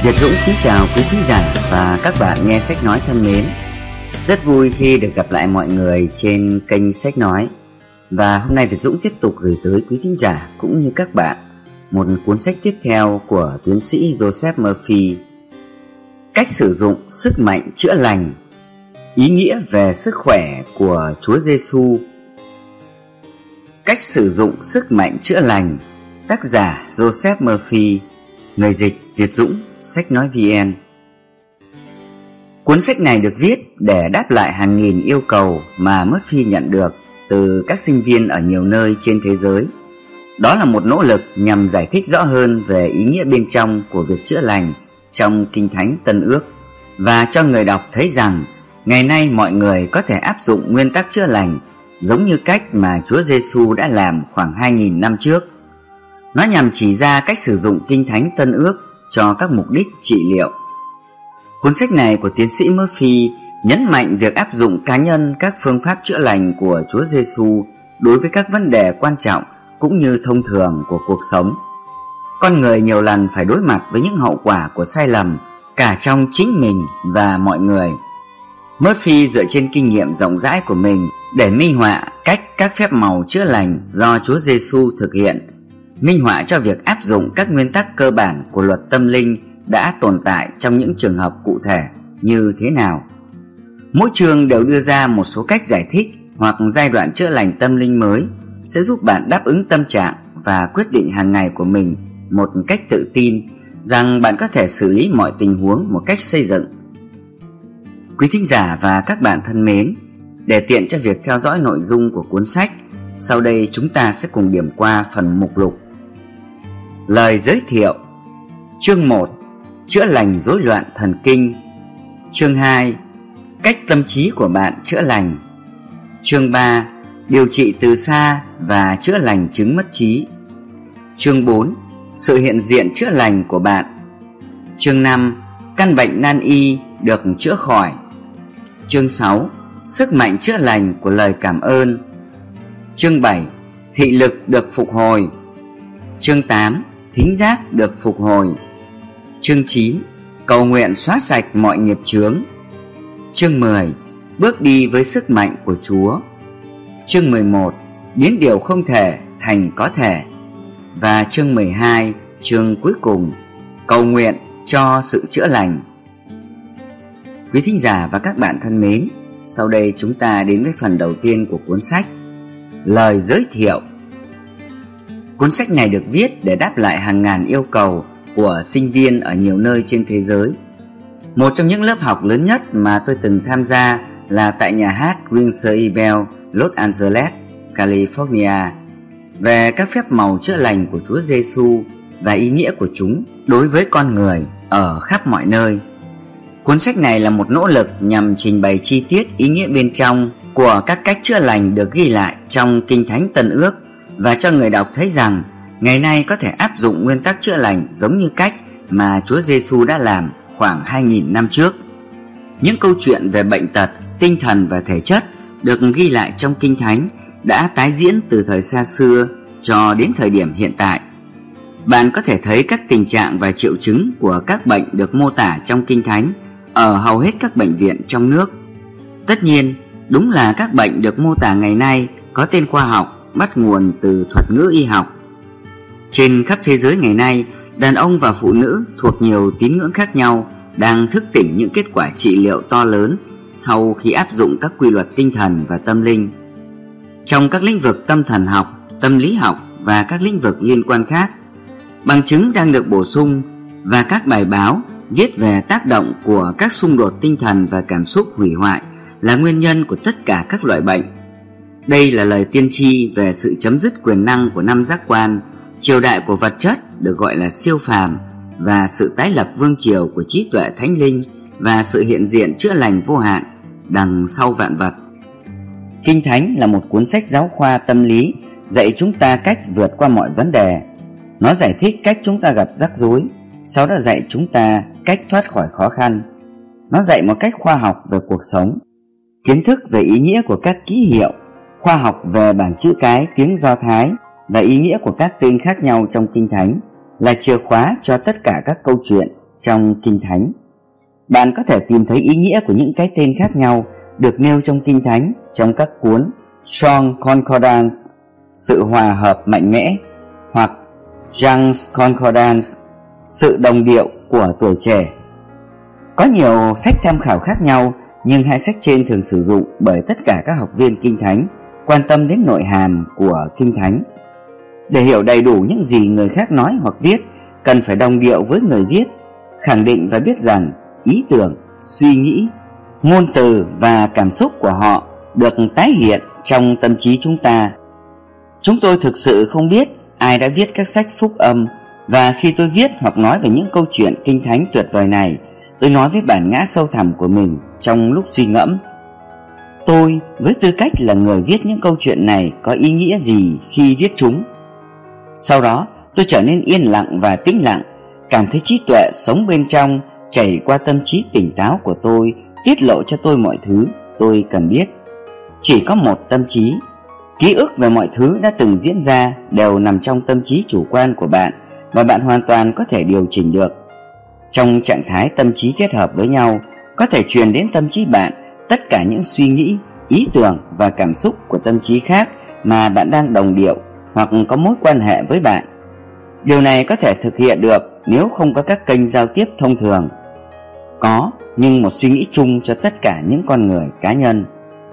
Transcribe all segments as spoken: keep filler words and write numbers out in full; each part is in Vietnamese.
Việt Dũng kính chào quý thính giả và các bạn nghe sách nói thân mến. Rất vui khi được gặp lại mọi người trên kênh sách nói. Và hôm nay Việt Dũng tiếp tục gửi tới quý thính giả cũng như các bạn một cuốn sách tiếp theo của tiến sĩ Joseph Murphy. Cách sử dụng sức mạnh chữa lành, ý nghĩa về sức khỏe của Chúa Giêsu. Cách sử dụng sức mạnh chữa lành, tác giả Joseph Murphy, người dịch Việt Dũng, sách nói vn. Cuốn sách này được viết để đáp lại hàng nghìn yêu cầu mà Murphy nhận được từ các sinh viên ở nhiều nơi trên thế giới. Đó là một nỗ lực nhằm giải thích rõ hơn về ý nghĩa bên trong của việc chữa lành trong Kinh Thánh Tân Ước, và cho người đọc thấy rằng ngày nay mọi người có thể áp dụng nguyên tắc chữa lành giống như cách mà Chúa Giêsu đã làm khoảng hai nghìn năm trước. Nó nhằm chỉ ra cách sử dụng Kinh Thánh Tân Ước cho các mục đích trị liệu. Cuốn sách này của tiến sĩ Murphy nhấn mạnh việc áp dụng cá nhân các phương pháp chữa lành của Chúa Giêsu đối với các vấn đề quan trọng cũng như thông thường của cuộc sống. Con người nhiều lần phải đối mặt với những hậu quả của sai lầm cả trong chính mình và mọi người. Murphy dựa trên kinh nghiệm rộng rãi của mình để minh họa cách các phép màu chữa lành do Chúa Giêsu thực hiện, minh họa cho việc áp dụng các nguyên tắc cơ bản của luật tâm linh đã tồn tại trong những trường hợp cụ thể như thế nào. Mỗi chương đều đưa ra một số cách giải thích hoặc giai đoạn chữa lành tâm linh mới sẽ giúp bạn đáp ứng tâm trạng và quyết định hàng ngày của mình một cách tự tin rằng bạn có thể xử lý mọi tình huống một cách xây dựng. Quý thính giả và các bạn thân mến, để tiện cho việc theo dõi nội dung của cuốn sách, sau đây chúng ta sẽ cùng điểm qua phần mục lục. Lời giới thiệu. Chương một. Chữa lành rối loạn thần kinh. Chương hai. Cách tâm trí của bạn chữa lành. Chương ba. Điều trị từ xa và chữa lành chứng mất trí. Chương bốn. Sự hiện diện chữa lành của bạn. Chương năm. Căn bệnh nan y được chữa khỏi. Chương sáu. Sức mạnh chữa lành của lời cảm ơn. Chương bảy. Thị lực được phục hồi. Chương tám. Thính giác được phục hồi. Chương chín. Cầu nguyện xóa sạch mọi nghiệp chướng. Chương mười. Bước đi với sức mạnh của Chúa. Chương mười một. Biến điều không thể thành có thể. Và chương mười hai, chương cuối cùng, cầu nguyện cho sự chữa lành. Quý thính giả và các bạn thân mến, sau đây chúng ta đến với phần đầu tiên của cuốn sách, lời giới thiệu. Cuốn sách này được viết để đáp lại hàng ngàn yêu cầu của sinh viên ở nhiều nơi trên thế giới. Một trong những lớp học lớn nhất mà tôi từng tham gia là tại nhà hát Windsor Bell, Los Angeles, California, về các phép màu chữa lành của Chúa Giêsu và ý nghĩa của chúng đối với con người ở khắp mọi nơi. Cuốn sách này là một nỗ lực nhằm trình bày chi tiết ý nghĩa bên trong của các cách chữa lành được ghi lại trong Kinh Thánh Tân Ước, và cho người đọc thấy rằng ngày nay có thể áp dụng nguyên tắc chữa lành giống như cách mà Chúa Giêsu đã làm khoảng hai nghìn năm trước. Những câu chuyện về bệnh tật, tinh thần và thể chất được ghi lại trong Kinh Thánh đã tái diễn từ thời xa xưa cho đến thời điểm hiện tại. Bạn có thể thấy các tình trạng và triệu chứng của các bệnh được mô tả trong Kinh Thánh ở hầu hết các bệnh viện trong nước. Tất nhiên, đúng là các bệnh được mô tả ngày nay có tên khoa học bắt nguồn từ thuật ngữ y học. Trên khắp thế giới ngày nay, đàn ông và phụ nữ thuộc nhiều tín ngưỡng khác nhau đang thức tỉnh những kết quả trị liệu to lớn sau khi áp dụng các quy luật tinh thần và tâm linh. Trong các lĩnh vực tâm thần học, tâm lý học và các lĩnh vực liên quan khác, bằng chứng đang được bổ sung, và các bài báo viết về tác động của các xung đột tinh thần và cảm xúc hủy hoại là nguyên nhân của tất cả các loại bệnh. Đây là lời tiên tri về sự chấm dứt quyền năng của năm giác quan, triều đại của vật chất được gọi là siêu phàm, và sự tái lập vương triều của trí tuệ thánh linh và sự hiện diện chữa lành vô hạn đằng sau vạn vật. Kinh Thánh là một cuốn sách giáo khoa tâm lý dạy chúng ta cách vượt qua mọi vấn đề. Nó giải thích cách chúng ta gặp rắc rối, sau đó dạy chúng ta cách thoát khỏi khó khăn. Nó dạy một cách khoa học về cuộc sống, kiến thức về ý nghĩa của các ký hiệu, khoa học về bảng chữ cái tiếng Do Thái và ý nghĩa của các tên khác nhau trong Kinh Thánh là chìa khóa cho tất cả các câu chuyện trong Kinh Thánh. Bạn có thể tìm thấy ý nghĩa của những cái tên khác nhau được nêu trong Kinh Thánh trong các cuốn Strong Concordance, sự hòa hợp mạnh mẽ, hoặc Young's Concordance, sự đồng điệu của tuổi trẻ. Có nhiều sách tham khảo khác nhau, nhưng hai sách trên thường sử dụng bởi tất cả các học viên Kinh Thánh quan tâm đến nội hàm của Kinh Thánh. Để hiểu đầy đủ những gì người khác nói hoặc viết, cần phải đồng điệu với người viết, khẳng định và biết rằng ý tưởng, suy nghĩ, ngôn từ và cảm xúc của họ được tái hiện trong tâm trí chúng ta. Chúng tôi thực sự không biết ai đã viết các sách phúc âm, và khi tôi viết hoặc nói về những câu chuyện Kinh Thánh tuyệt vời này, tôi nói với bản ngã sâu thẳm của mình trong lúc suy ngẫm. Tôi, với tư cách là người viết những câu chuyện này, có ý nghĩa gì khi viết chúng? Sau đó, tôi trở nên yên lặng và tĩnh lặng, cảm thấy trí tuệ sống bên trong chảy qua tâm trí tỉnh táo của tôi, tiết lộ cho tôi mọi thứ tôi cần biết. Chỉ có một tâm trí. Ký ức về mọi thứ đã từng diễn ra đều nằm trong tâm trí chủ quan của bạn, và bạn hoàn toàn có thể điều chỉnh được. Trong trạng thái tâm trí kết hợp với nhau, có thể truyền đến tâm trí bạn tất cả những suy nghĩ, ý tưởng và cảm xúc của tâm trí khác mà bạn đang đồng điệu hoặc có mối quan hệ với bạn. Điều này có thể thực hiện được nếu không có các kênh giao tiếp thông thường. Có nhưng một suy nghĩ chung cho tất cả những con người cá nhân.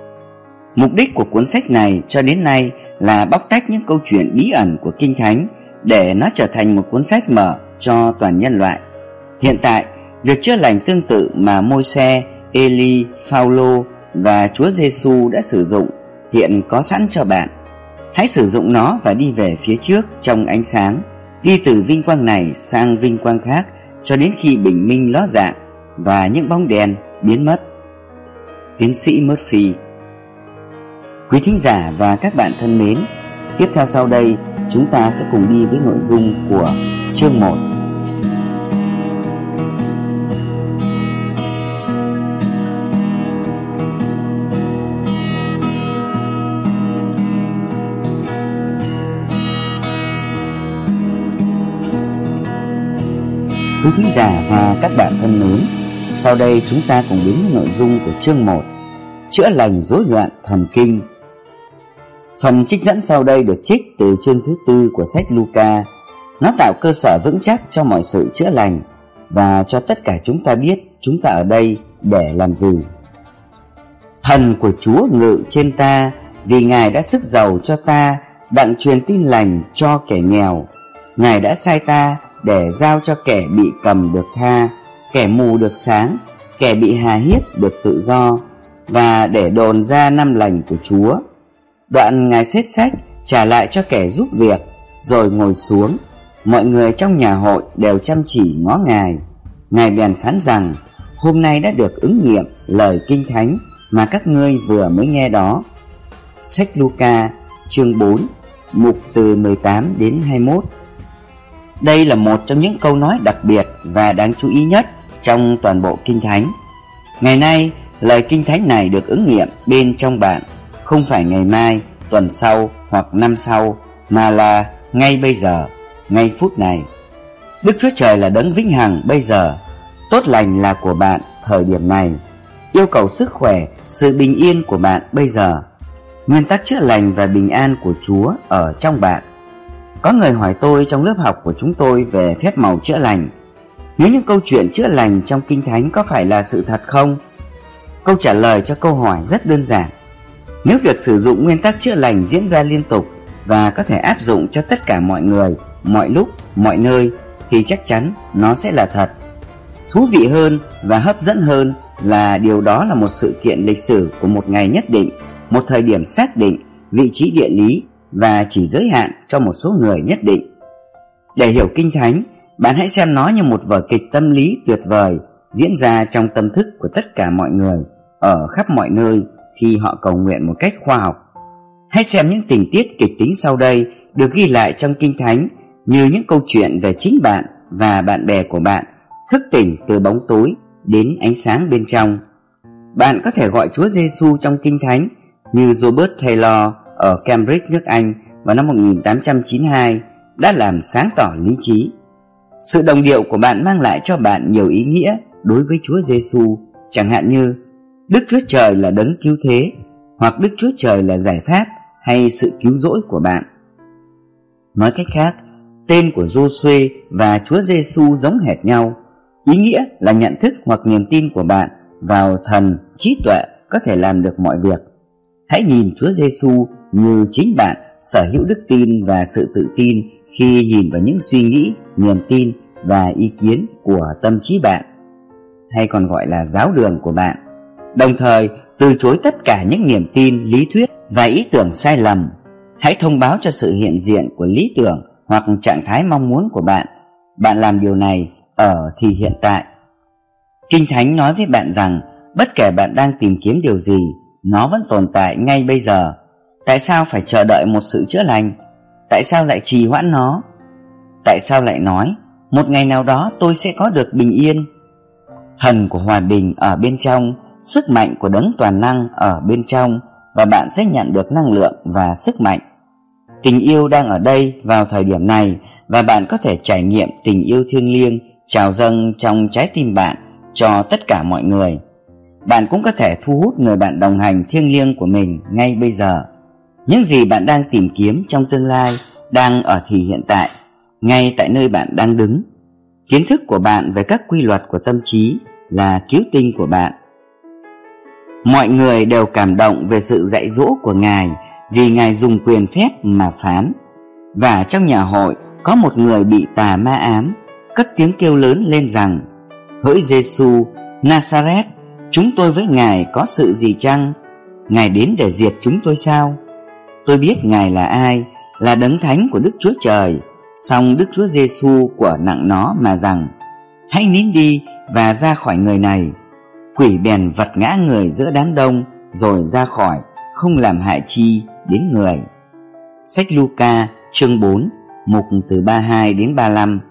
Mục đích của cuốn sách này cho đến nay là bóc tách những câu chuyện bí ẩn của Kinh Thánh để nó trở thành một cuốn sách mở cho toàn nhân loại. Hiện tại, việc chữa lành tương tự mà Môi-se, Eli, Phao-lô và Chúa Giêsu đã sử dụng hiện có sẵn cho bạn. Hãy sử dụng nó và đi về phía trước trong ánh sáng, đi từ vinh quang này sang vinh quang khác cho đến khi bình minh ló dạng và những bóng đèn biến mất. Tiến sĩ Murphy. Quý thính giả và các bạn thân mến, tiếp theo sau đây chúng ta sẽ cùng đi với nội dung của chương một. Quý thính giả và các bạn thân mến, sau đây chúng ta cùng đến với nội dung của chương một, chữa lành rối loạn thần kinh. Phần trích dẫn sau đây được trích từ chương thứ tư của sách Luca. Nó tạo cơ sở vững chắc cho mọi sự chữa lành và cho tất cả chúng ta biết chúng ta ở đây để làm gì. Thần của Chúa ngự trên ta, vì Ngài đã sức giàu cho ta, đặng truyền tin lành cho kẻ nghèo. Ngài đã sai ta để giao cho kẻ bị cầm được tha, kẻ mù được sáng, kẻ bị hà hiếp được tự do, và để đồn ra năm lành của Chúa. Đoạn Ngài xếp sách trả lại cho kẻ giúp việc, rồi ngồi xuống. Mọi người trong nhà hội đều chăm chỉ ngó Ngài. Ngài bèn phán rằng: hôm nay đã được ứng nghiệm lời Kinh Thánh mà các ngươi vừa mới nghe đó. Sách Luca chương bốn, mục từ mười tám đến hai mươi mốt. Đây là một trong những câu nói đặc biệt và đáng chú ý nhất trong toàn bộ Kinh Thánh. Ngày nay, lời Kinh Thánh này được ứng nghiệm bên trong bạn, không phải ngày mai, tuần sau hoặc năm sau, mà là ngay bây giờ, ngay phút này. Đức Chúa Trời là đấng vĩnh hằng bây giờ. Tốt lành là của bạn thời điểm này. Yêu cầu sức khỏe, sự bình yên của bạn bây giờ. Nguyên tắc chữa lành và bình an của Chúa ở trong bạn. Có người hỏi tôi trong lớp học của chúng tôi về phép màu chữa lành: nếu những câu chuyện chữa lành trong Kinh Thánh có phải là sự thật không? Câu trả lời cho câu hỏi rất đơn giản. Nếu việc sử dụng nguyên tắc chữa lành diễn ra liên tục và có thể áp dụng cho tất cả mọi người, mọi lúc, mọi nơi, thì chắc chắn nó sẽ là thật. Thú vị hơn và hấp dẫn hơn là điều đó là một sự kiện lịch sử của một ngày nhất định, một thời điểm xác định, vị trí địa lý và chỉ giới hạn cho một số người nhất định. Để hiểu Kinh Thánh, bạn hãy xem nó như một vở kịch tâm lý tuyệt vời diễn ra trong tâm thức của tất cả mọi người ở khắp mọi nơi khi họ cầu nguyện một cách khoa học. Hãy xem những tình tiết kịch tính sau đây được ghi lại trong Kinh Thánh như những câu chuyện về chính bạn và bạn bè của bạn thức tỉnh từ bóng tối đến ánh sáng bên trong. Bạn có thể gọi Chúa Giêsu trong Kinh Thánh như Robert Taylor ở Cambridge, nước Anh vào năm một nghìn tám trăm chín mươi hai đã làm sáng tỏ lý trí. Sự đồng điệu của bạn mang lại cho bạn nhiều ý nghĩa đối với Chúa Giêsu, chẳng hạn như Đức Chúa Trời là đấng cứu thế, hoặc Đức Chúa Trời là giải pháp hay sự cứu rỗi của bạn. Nói cách khác, tên của Giô-suê và Chúa Giêsu giống hệt nhau. Ý nghĩa là nhận thức hoặc niềm tin của bạn vào thần, trí tuệ có thể làm được mọi việc. Hãy nhìn Chúa Giêsu như chính bạn sở hữu đức tin và sự tự tin khi nhìn vào những suy nghĩ, niềm tin và ý kiến của tâm trí bạn, hay còn gọi là giáo đường của bạn. Đồng thời từ chối tất cả những niềm tin, lý thuyết và ý tưởng sai lầm. Hãy thông báo cho sự hiện diện của lý tưởng hoặc trạng thái mong muốn của bạn. Bạn làm điều này ở thì hiện tại. Kinh Thánh nói với bạn rằng bất kể bạn đang tìm kiếm điều gì, nó vẫn tồn tại ngay bây giờ. Tại sao phải chờ đợi một sự chữa lành? Tại sao lại trì hoãn nó? Tại sao lại nói một ngày nào đó tôi sẽ có được bình yên? Thần của hòa bình ở bên trong, sức mạnh của đấng toàn năng ở bên trong, và bạn sẽ nhận được năng lượng và sức mạnh. Tình yêu đang ở đây vào thời điểm này, và bạn có thể trải nghiệm tình yêu thiêng liêng trào dâng trong trái tim bạn cho tất cả mọi người. Bạn cũng có thể thu hút người bạn đồng hành thiêng liêng của mình ngay bây giờ. Những gì bạn đang tìm kiếm trong tương lai đang ở thì hiện tại, ngay tại nơi bạn đang đứng. Kiến thức của bạn về các quy luật của tâm trí là cứu tinh của bạn. Mọi người đều cảm động về sự dạy dỗ của Ngài, vì Ngài dùng quyền phép mà phán. Và trong nhà hội có một người bị tà ma ám, cất tiếng kêu lớn lên rằng: Hỡi Giêsu Nazareth, chúng tôi với Ngài có sự gì chăng? Ngài đến để diệt chúng tôi sao? Tôi biết Ngài là ai, là đấng thánh của Đức Chúa Trời. Song Đức Chúa Giêsu của nặng nó mà rằng: Hãy nín đi và ra khỏi người này. Quỷ bèn vật ngã người giữa đám đông rồi ra khỏi, không làm hại chi đến người. Sách Luca chương bốn, mục từ ba mươi hai đến ba mươi lăm.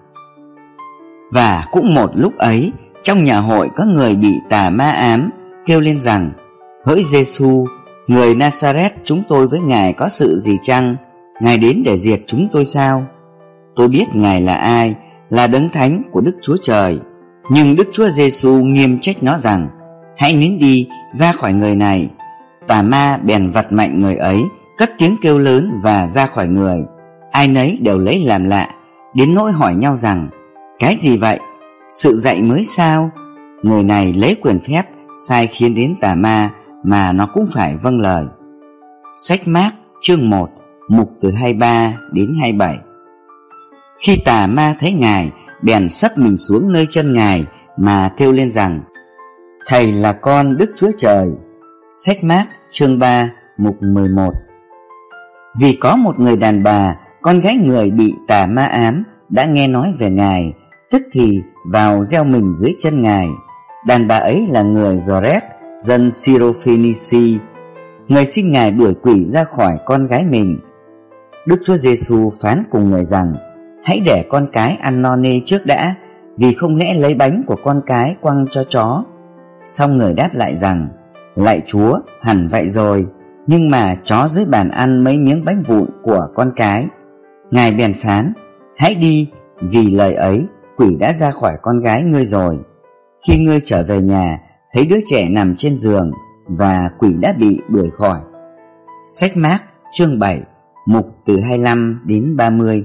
Và cũng một lúc ấy, trong nhà hội có người bị tà ma ám, kêu lên rằng: Hỡi Giêsu, người Nazareth, chúng tôi với Ngài có sự gì chăng? Ngài đến để diệt chúng tôi sao? Tôi biết Ngài là ai, là đấng thánh của Đức Chúa Trời. Nhưng Đức Chúa Giêsu nghiêm trách nó rằng: Hãy nín đi, ra khỏi người này. Tà ma bèn vặt mạnh người ấy, cất tiếng kêu lớn và ra khỏi người. Ai nấy đều lấy làm lạ, đến nỗi hỏi nhau rằng: Cái gì vậy? Sự dạy mới sao? Người này lấy quyền phép sai khiến đến tà ma, mà nó cũng phải vâng lời. Sách Mác chương một, mục từ hai mươi ba đến hai mươi bảy. Khi tà ma thấy Ngài, bèn sấp mình xuống nơi chân Ngài mà kêu lên rằng: Thầy là con Đức Chúa Trời. Sách Mác chương ba, mục mười một. Vì có một người đàn bà, con gái người bị tà ma ám, đã nghe nói về Ngài, tức thì vào gieo mình dưới chân Ngài. Đàn bà ấy là người Gret, dân Syrophoenici. Người xin Ngài đuổi quỷ ra khỏi con gái mình. Đức Chúa Giêsu phán cùng người rằng: Hãy để con cái ăn no nê trước đã, vì không lẽ lấy bánh của con cái quăng cho chó. Xong người đáp lại rằng: Lạy Chúa, hẳn vậy rồi, nhưng mà chó dưới bàn ăn mấy miếng bánh vụn của con cái. Ngài bèn phán: Hãy đi, vì lời ấy quỷ đã ra khỏi con gái ngươi rồi. Khi ngươi trở về nhà, thấy đứa trẻ nằm trên giường, và quỷ đã bị đuổi khỏi. Sách Mác chương bảy, mục từ hai mươi lăm đến ba mươi.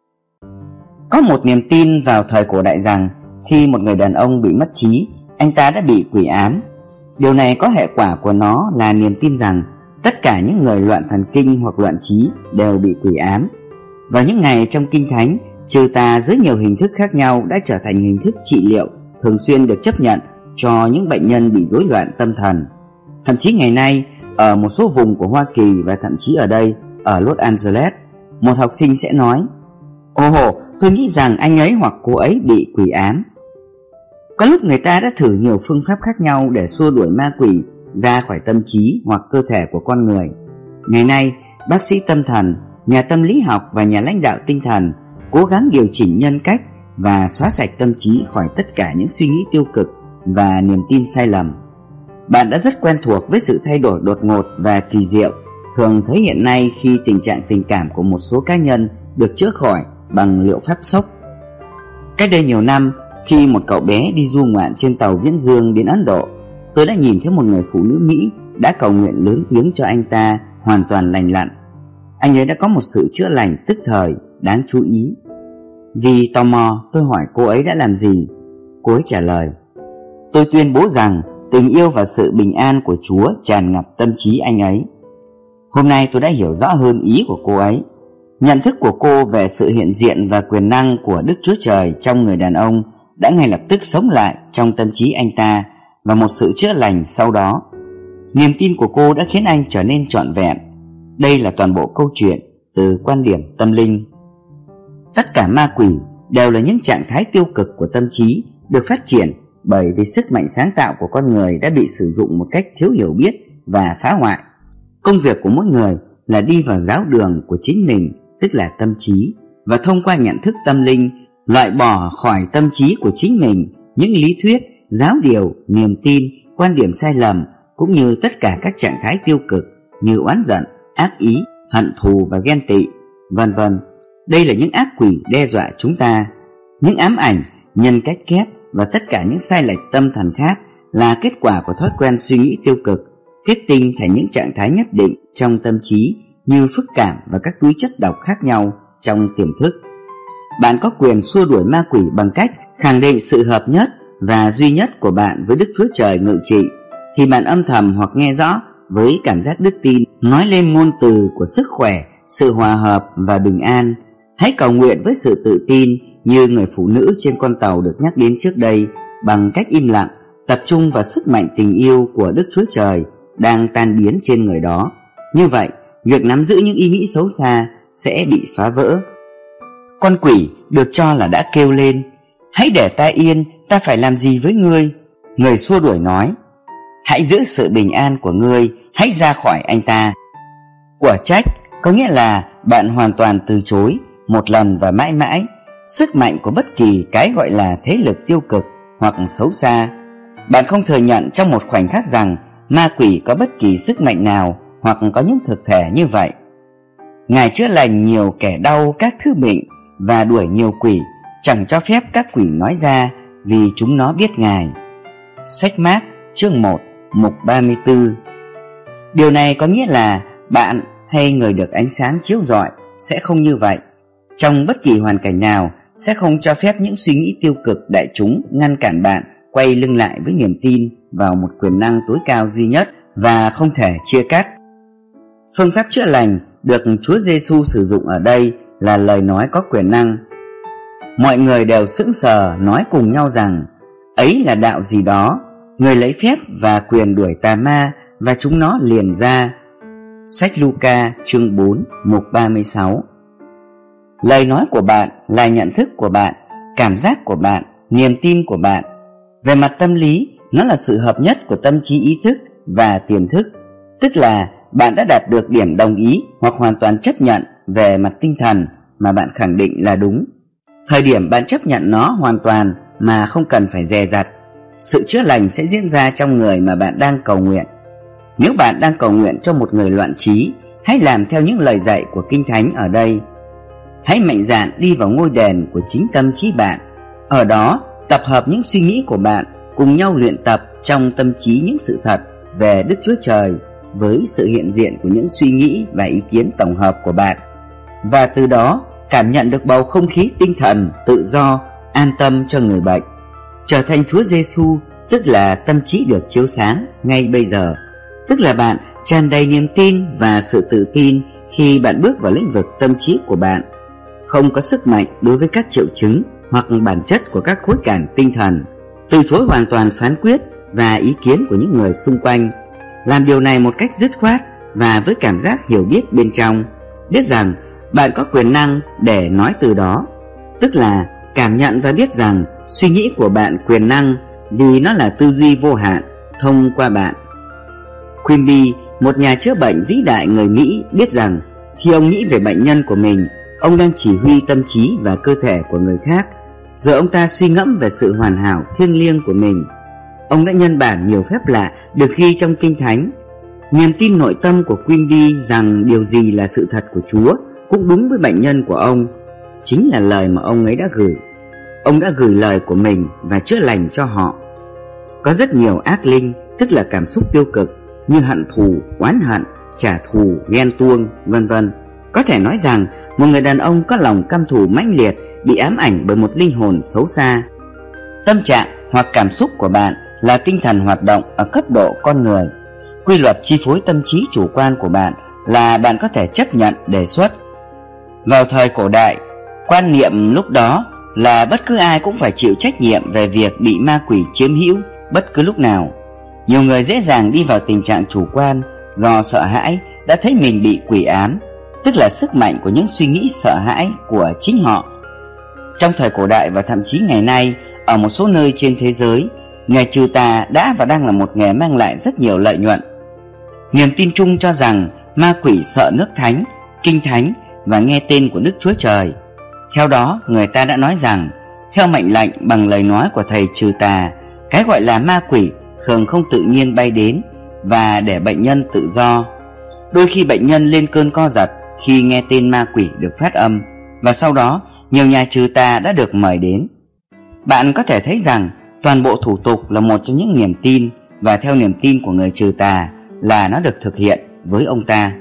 Có một niềm tin vào thời cổ đại rằng khi một người đàn ông bị mất trí, anh ta đã bị quỷ ám. Điều này có hệ quả của nó là niềm tin rằng tất cả những người loạn thần kinh hoặc loạn trí đều bị quỷ ám. Vào những ngày trong Kinh Thánh, trừ tà dưới nhiều hình thức khác nhau đã trở thành hình thức trị liệu thường xuyên được chấp nhận cho những bệnh nhân bị rối loạn tâm thần. Thậm chí ngày nay, ở một số vùng của Hoa Kỳ và thậm chí ở đây, ở Los Angeles, một học sinh sẽ nói: Ồ hồ, tôi nghĩ rằng anh ấy hoặc cô ấy bị quỷ ám. Có lúc người ta đã thử nhiều phương pháp khác nhau để xua đuổi ma quỷ ra khỏi tâm trí hoặc cơ thể của con người. Ngày nay, bác sĩ tâm thần, nhà tâm lý học và nhà lãnh đạo tinh thần cố gắng điều chỉnh nhân cách và xóa sạch tâm trí khỏi tất cả những suy nghĩ tiêu cực và niềm tin sai lầm. Bạn đã rất quen thuộc với sự thay đổi đột ngột và kỳ diệu thường thấy hiện nay khi tình trạng tình cảm của một số cá nhân được chữa khỏi bằng liệu pháp sốc. Cách đây nhiều năm, khi một cậu bé đi du ngoạn trên tàu Viễn Dương đến Ấn Độ, tôi đã nhìn thấy một người phụ nữ Mỹ đã cầu nguyện lớn tiếng cho anh ta hoàn toàn lành lặn. Anh ấy đã có một sự chữa lành tức thời đáng chú ý. Vì tò mò, tôi hỏi cô ấy đã làm gì. Cô ấy trả lời: tôi tuyên bố rằng tình yêu và sự bình an của Chúa tràn ngập tâm trí anh ấy. Hôm nay tôi đã hiểu rõ hơn ý của cô ấy. Nhận thức của cô về sự hiện diện và quyền năng của Đức Chúa Trời trong người đàn ông đã ngay lập tức sống lại trong tâm trí anh ta, và một sự chữa lành sau đó. Niềm tin của cô đã khiến anh trở nên trọn vẹn. Đây là toàn bộ câu chuyện từ quan điểm tâm linh. Tất cả ma quỷ đều là những trạng thái tiêu cực của tâm trí được phát triển bởi vì sức mạnh sáng tạo của con người đã bị sử dụng một cách thiếu hiểu biết và phá hoại. Công việc của mỗi người là đi vào giáo đường của chính mình, tức là tâm trí, và thông qua nhận thức tâm linh loại bỏ khỏi tâm trí của chính mình những lý thuyết, giáo điều, niềm tin, quan điểm sai lầm, cũng như tất cả các trạng thái tiêu cực như oán giận, ác ý, hận thù và ghen tị, vân vân. Đây là những ác quỷ đe dọa chúng ta. Những ám ảnh, nhân cách kép và tất cả những sai lệch tâm thần khác là kết quả của thói quen suy nghĩ tiêu cực, kết tinh thành những trạng thái nhất định trong tâm trí như phức cảm và các túi chất độc khác nhau trong tiềm thức. Bạn có quyền xua đuổi ma quỷ bằng cách khẳng định sự hợp nhất và duy nhất của bạn với Đức Chúa Trời ngự trị, thì bạn âm thầm hoặc nghe rõ với cảm giác đức tin nói lên ngôn từ của sức khỏe, sự hòa hợp và bình an. Hãy cầu nguyện với sự tự tin như người phụ nữ trên con tàu được nhắc đến trước đây, bằng cách im lặng, tập trung vào sức mạnh tình yêu của Đức Chúa Trời đang tan biến trên người đó. Như vậy, việc nắm giữ những ý nghĩ xấu xa sẽ bị phá vỡ. Con quỷ được cho là đã kêu lên: hãy để ta yên, ta phải làm gì với ngươi? Người xua đuổi nói: hãy giữ sự bình an của ngươi, hãy ra khỏi anh ta. Quả trách có nghĩa là bạn hoàn toàn từ chối một lần và mãi mãi sức mạnh của bất kỳ cái gọi là thế lực tiêu cực hoặc xấu xa. Bạn không thừa nhận trong một khoảnh khắc rằng ma quỷ có bất kỳ sức mạnh nào hoặc có những thực thể như vậy. Ngài chữa lành nhiều kẻ đau các thứ bệnh và đuổi nhiều quỷ, chẳng cho phép các quỷ nói ra vì chúng nó biết Ngài. Sách Mác chương một mục ba mươi tư. Điều này có nghĩa là bạn hay người được ánh sáng chiếu rọi sẽ không như vậy. Trong bất kỳ hoàn cảnh nào sẽ không cho phép những suy nghĩ tiêu cực đại chúng ngăn cản bạn quay lưng lại với niềm tin vào một quyền năng tối cao duy nhất và không thể chia cắt. Phương pháp chữa lành được Chúa Giêsu sử dụng ở đây là lời nói có quyền năng. Mọi người đều sững sờ nói cùng nhau rằng ấy là đạo gì đó. Người lấy phép và quyền đuổi tà ma và chúng nó liền ra. Sách Luca chương bốn mục ba mươi sáu. Lời nói của bạn là nhận thức của bạn, cảm giác của bạn, niềm tin của bạn. Về mặt tâm lý, nó là sự hợp nhất của tâm trí ý thức và tiềm thức, tức là bạn đã đạt được điểm đồng ý hoặc hoàn toàn chấp nhận về mặt tinh thần mà bạn khẳng định là đúng. Thời điểm bạn chấp nhận nó hoàn toàn mà không cần phải dè dặt, sự chữa lành sẽ diễn ra trong người mà bạn đang cầu nguyện. Nếu bạn đang cầu nguyện cho một người loạn trí, hãy làm theo những lời dạy của Kinh Thánh ở đây. Hãy mạnh dạn đi vào ngôi đền của chính tâm trí bạn. Ở đó, tập hợp những suy nghĩ của bạn, cùng nhau luyện tập trong tâm trí những sự thật về Đức Chúa Trời với sự hiện diện của những suy nghĩ và ý kiến tổng hợp của bạn. Và từ đó, cảm nhận được bầu không khí tinh thần, tự do, an tâm cho người bệnh. Trở thành Chúa Giêsu, tức là tâm trí được chiếu sáng ngay bây giờ. Tức là bạn tràn đầy niềm tin và sự tự tin khi bạn bước vào lĩnh vực tâm trí của bạn. Không có sức mạnh đối với các triệu chứng hoặc bản chất của các khối cản tinh thần. Từ chối hoàn toàn phán quyết và ý kiến của những người xung quanh. Làm điều này một cách dứt khoát và với cảm giác hiểu biết bên trong. Biết rằng bạn có quyền năng để nói từ đó. Tức là cảm nhận và biết rằng suy nghĩ của bạn quyền năng vì nó là tư duy vô hạn thông qua bạn. Quimby, một nhà chữa bệnh vĩ đại người Mỹ, biết rằng khi ông nghĩ về bệnh nhân của mình, ông đang chỉ huy tâm trí và cơ thể của người khác. Rồi ông ta suy ngẫm về sự hoàn hảo thiêng liêng của mình. Ông đã nhân bản nhiều phép lạ được ghi trong Kinh Thánh. Niềm tin nội tâm của Quimby rằng điều gì là sự thật của Chúa cũng đúng với bệnh nhân của ông, chính là lời mà ông ấy đã gửi. ông đã gửi lời của mình và chữa lành cho họ. Có rất nhiều ác linh, tức là cảm xúc tiêu cực như hận thù, oán hận, trả thù, ghen tuông, vân vân. Có thể nói rằng một người đàn ông có lòng căm thù mãnh liệt bị ám ảnh bởi một linh hồn xấu xa. Tâm trạng hoặc cảm xúc của bạn là tinh thần hoạt động ở cấp độ con người. Quy luật chi phối tâm trí chủ quan của bạn là bạn có thể chấp nhận đề xuất. Vào thời cổ đại, quan niệm lúc đó là bất cứ ai cũng phải chịu trách nhiệm về việc bị ma quỷ chiếm hữu bất cứ lúc nào. Nhiều người dễ dàng đi vào tình trạng chủ quan do sợ hãi đã thấy mình bị quỷ ám, tức là sức mạnh của những suy nghĩ sợ hãi của chính họ. Trong thời cổ đại và thậm chí ngày nay, ở một số nơi trên thế giới, nghề trừ tà đã và đang là một nghề mang lại rất nhiều lợi nhuận. Niềm tin chung cho rằng ma quỷ sợ nước thánh, kinh thánh và nghe tên của Đức Chúa Trời. Theo đó, người ta đã nói rằng, theo mệnh lệnh bằng lời nói của thầy trừ tà, cái gọi là ma quỷ thường không tự nhiên bay đến và để bệnh nhân tự do. Đôi khi bệnh nhân lên cơn co giật khi nghe tên ma quỷ được phát âm, và sau đó nhiều nhà trừ tà đã được mời đến. Bạn có thể thấy rằng toàn bộ thủ tục là một trong những niềm tin, và theo niềm tin của người trừ tà là nó được thực hiện với ông ta.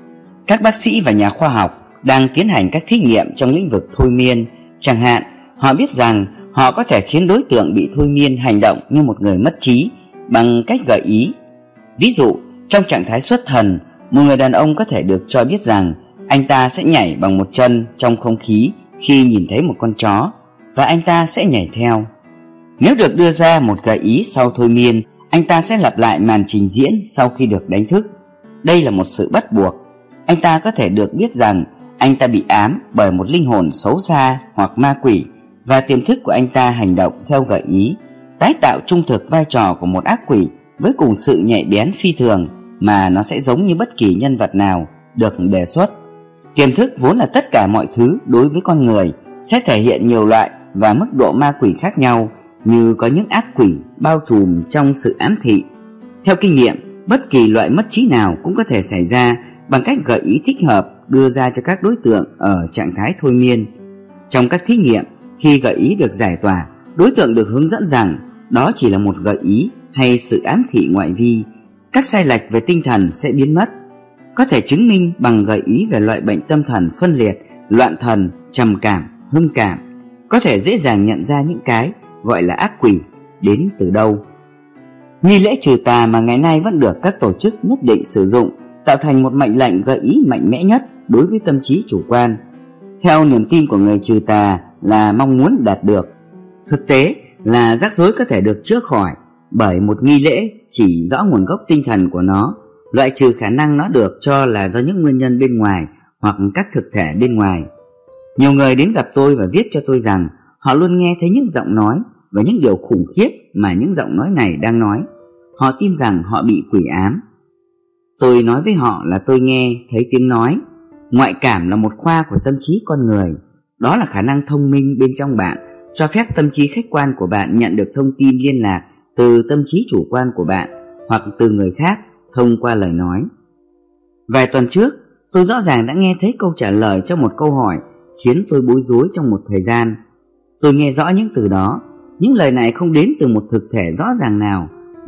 Các bác sĩ và nhà khoa học đang tiến hành các thí nghiệm trong lĩnh vực thôi miên. Chẳng hạn, họ biết rằng họ có thể khiến đối tượng bị thôi miên hành động như một người mất trí bằng cách gợi ý. Ví dụ, trong trạng thái xuất thần, một người đàn ông có thể được cho biết rằng anh ta sẽ nhảy bằng một chân trong không khí khi nhìn thấy một con chó, và anh ta sẽ nhảy theo. Nếu được đưa ra một gợi ý sau thôi miên, anh ta sẽ lặp lại màn trình diễn sau khi được đánh thức. Đây là một sự bắt buộc. Anh ta có thể được biết rằng anh ta bị ám bởi một linh hồn xấu xa hoặc ma quỷ, và tiềm thức của anh ta hành động theo gợi ý, tái tạo trung thực vai trò của một ác quỷ với cùng sự nhạy bén phi thường mà nó sẽ giống như bất kỳ nhân vật nào được đề xuất. Tiềm thức vốn là tất cả mọi thứ đối với con người, sẽ thể hiện nhiều loại và mức độ ma quỷ khác nhau, như có những ác quỷ bao trùm trong sự ám thị. Theo kinh nghiệm, bất kỳ loại mất trí nào cũng có thể xảy ra bằng cách gợi ý thích hợp đưa ra cho các đối tượng ở trạng thái thôi miên. Trong các thí nghiệm, khi gợi ý được giải tỏa, đối tượng được hướng dẫn rằng đó chỉ là một gợi ý hay sự ám thị ngoại vi. Các sai lệch về tinh thần sẽ biến mất. Có thể chứng minh bằng gợi ý về loại bệnh tâm thần phân liệt, loạn thần, trầm cảm, hưng cảm. Có thể dễ dàng nhận ra những cái gọi là ác quỷ đến từ đâu. Nghi lễ trừ tà mà ngày nay vẫn được các tổ chức nhất định sử dụng, tạo thành một mệnh lệnh gợi ý mạnh mẽ nhất đối với tâm trí chủ quan. Theo niềm tin của người trừ tà là mong muốn đạt được. Thực tế là rắc rối có thể được chữa khỏi bởi một nghi lễ chỉ rõ nguồn gốc tinh thần của nó, loại trừ khả năng nó được cho là do những nguyên nhân bên ngoài hoặc các thực thể bên ngoài. Nhiều người đến gặp tôi và viết cho tôi rằng họ luôn nghe thấy những giọng nói và những điều khủng khiếp mà những giọng nói này đang nói. Họ tin rằng họ bị quỷ ám. Tôi nói với họ là tôi nghe thấy tiếng nói. Ngoại cảm là một khoa của tâm trí con người. Đó là khả năng thông minh bên trong bạn, cho phép tâm trí khách quan của bạn nhận được thông tin liên lạc từ tâm trí chủ quan của bạn hoặc từ người khác thông qua lời nói. Vài tuần trước, tôi rõ ràng đã nghe thấy câu trả lời cho một câu hỏi khiến tôi bối rối trong một thời gian. Tôi nghe rõ những từ đó. Những lời này không đến từ một thực thể rõ ràng nào,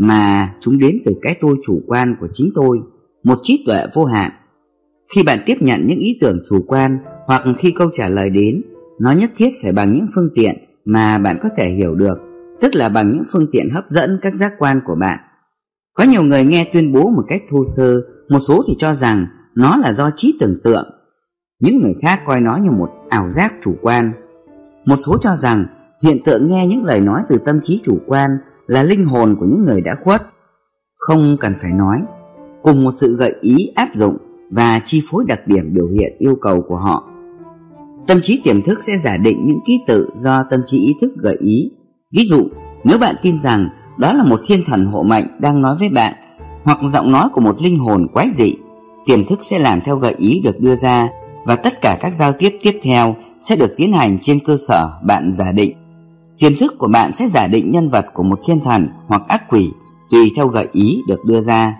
mà chúng đến từ cái tôi chủ quan của chính tôi, một trí tuệ vô hạn. Khi bạn tiếp nhận những ý tưởng chủ quan hoặc khi câu trả lời đến, nó nhất thiết phải bằng những phương tiện mà bạn có thể hiểu được, tức là bằng những phương tiện hấp dẫn các giác quan của bạn. Có nhiều người nghe tuyên bố một cách thô sơ, một số thì cho rằng nó là do trí tưởng tượng. Những người khác coi nó như một ảo giác chủ quan. Một số cho rằng hiện tượng nghe những lời nói từ tâm trí chủ quan là linh hồn của những người đã khuất. Không cần phải nói, cùng một sự gợi ý áp dụng và chi phối đặc điểm biểu hiện yêu cầu của họ. Tâm trí tiềm thức sẽ giả định những ký tự do tâm trí ý thức gợi ý. Ví dụ, nếu bạn tin rằng đó là một thiên thần hộ mệnh đang nói với bạn, hoặc giọng nói của một linh hồn quái dị, tiềm thức sẽ làm theo gợi ý được đưa ra, và tất cả các giao tiếp tiếp theo sẽ được tiến hành trên cơ sở bạn giả định. Tiềm thức của bạn sẽ giả định nhân vật của một thiên thần hoặc ác quỷ tùy theo gợi ý được đưa ra.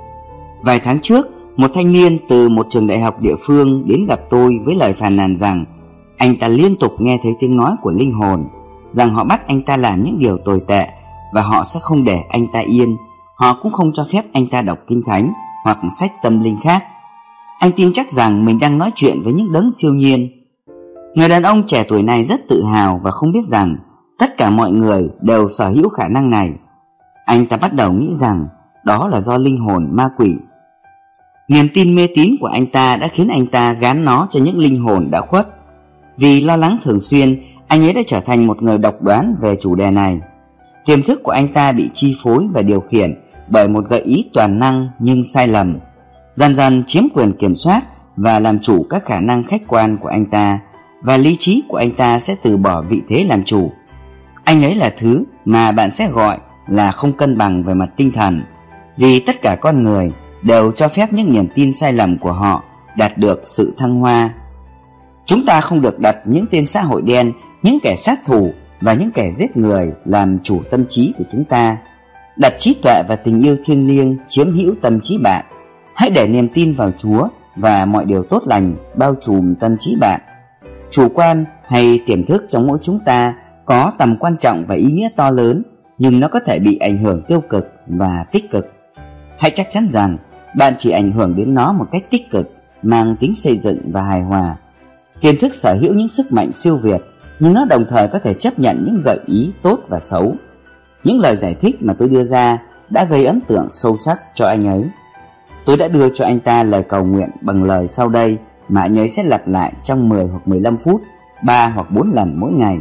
Vài tháng trước, một thanh niên từ một trường đại học địa phương đến gặp tôi với lời phàn nàn rằng anh ta liên tục nghe thấy tiếng nói của linh hồn. rằng họ bắt anh ta làm những điều tồi tệ và họ sẽ không để anh ta yên. Họ cũng không cho phép anh ta đọc kinh thánh hoặc sách tâm linh khác. Anh tin chắc rằng mình đang nói chuyện với những đấng siêu nhiên. Người đàn ông trẻ tuổi này rất tự hào và không biết rằng tất cả mọi người đều sở hữu khả năng này. Anh ta bắt đầu nghĩ rằng đó là do linh hồn ma quỷ. Niềm tin mê tín của anh ta đã khiến anh ta gán nó cho những linh hồn đã khuất. Vì lo lắng thường xuyên, anh ấy đã trở thành một người độc đoán về chủ đề này. Tiềm thức của anh ta bị chi phối và điều khiển bởi một gợi ý toàn năng nhưng sai lầm, dần dần chiếm quyền kiểm soát và làm chủ các khả năng khách quan của anh ta, và lý trí của anh ta sẽ từ bỏ vị thế làm chủ. Anh ấy là thứ mà bạn sẽ gọi là không cân bằng về mặt tinh thần, vì tất cả con người đều cho phép những niềm tin sai lầm của họ đạt được sự thăng hoa. Chúng ta không được đặt những tên xã hội đen, những kẻ sát thủ và những kẻ giết người làm chủ tâm trí của chúng ta. Đặt trí tuệ và tình yêu thiêng liêng chiếm hữu tâm trí bạn. Hãy để niềm tin vào Chúa và mọi điều tốt lành bao trùm tâm trí bạn. Chủ quan hay tiềm thức trong mỗi chúng ta có tầm quan trọng và ý nghĩa to lớn, nhưng nó có thể bị ảnh hưởng tiêu cực và tích cực. Hãy chắc chắn rằng bạn chỉ ảnh hưởng đến nó một cách tích cực, mang tính xây dựng và hài hòa. Tiềm thức sở hữu những sức mạnh siêu việt, nhưng nó đồng thời có thể chấp nhận những gợi ý tốt và xấu. Những lời giải thích mà tôi đưa ra đã gây ấn tượng sâu sắc cho anh ấy. Tôi đã đưa cho anh ta lời cầu nguyện bằng lời sau đây mà anh ấy sẽ lặp lại trong mười hoặc mười lăm phút, ba hoặc bốn lần mỗi ngày.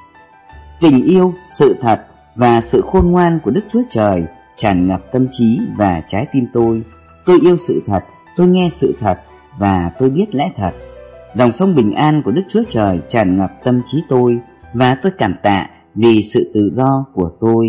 Tình yêu, sự thật và sự khôn ngoan của Đức Chúa Trời tràn ngập tâm trí và trái tim tôi. Tôi yêu sự thật, tôi nghe sự thật và tôi biết lẽ thật. Dòng sông bình an của Đức Chúa Trời tràn ngập tâm trí tôi và tôi cảm tạ vì sự tự do của tôi.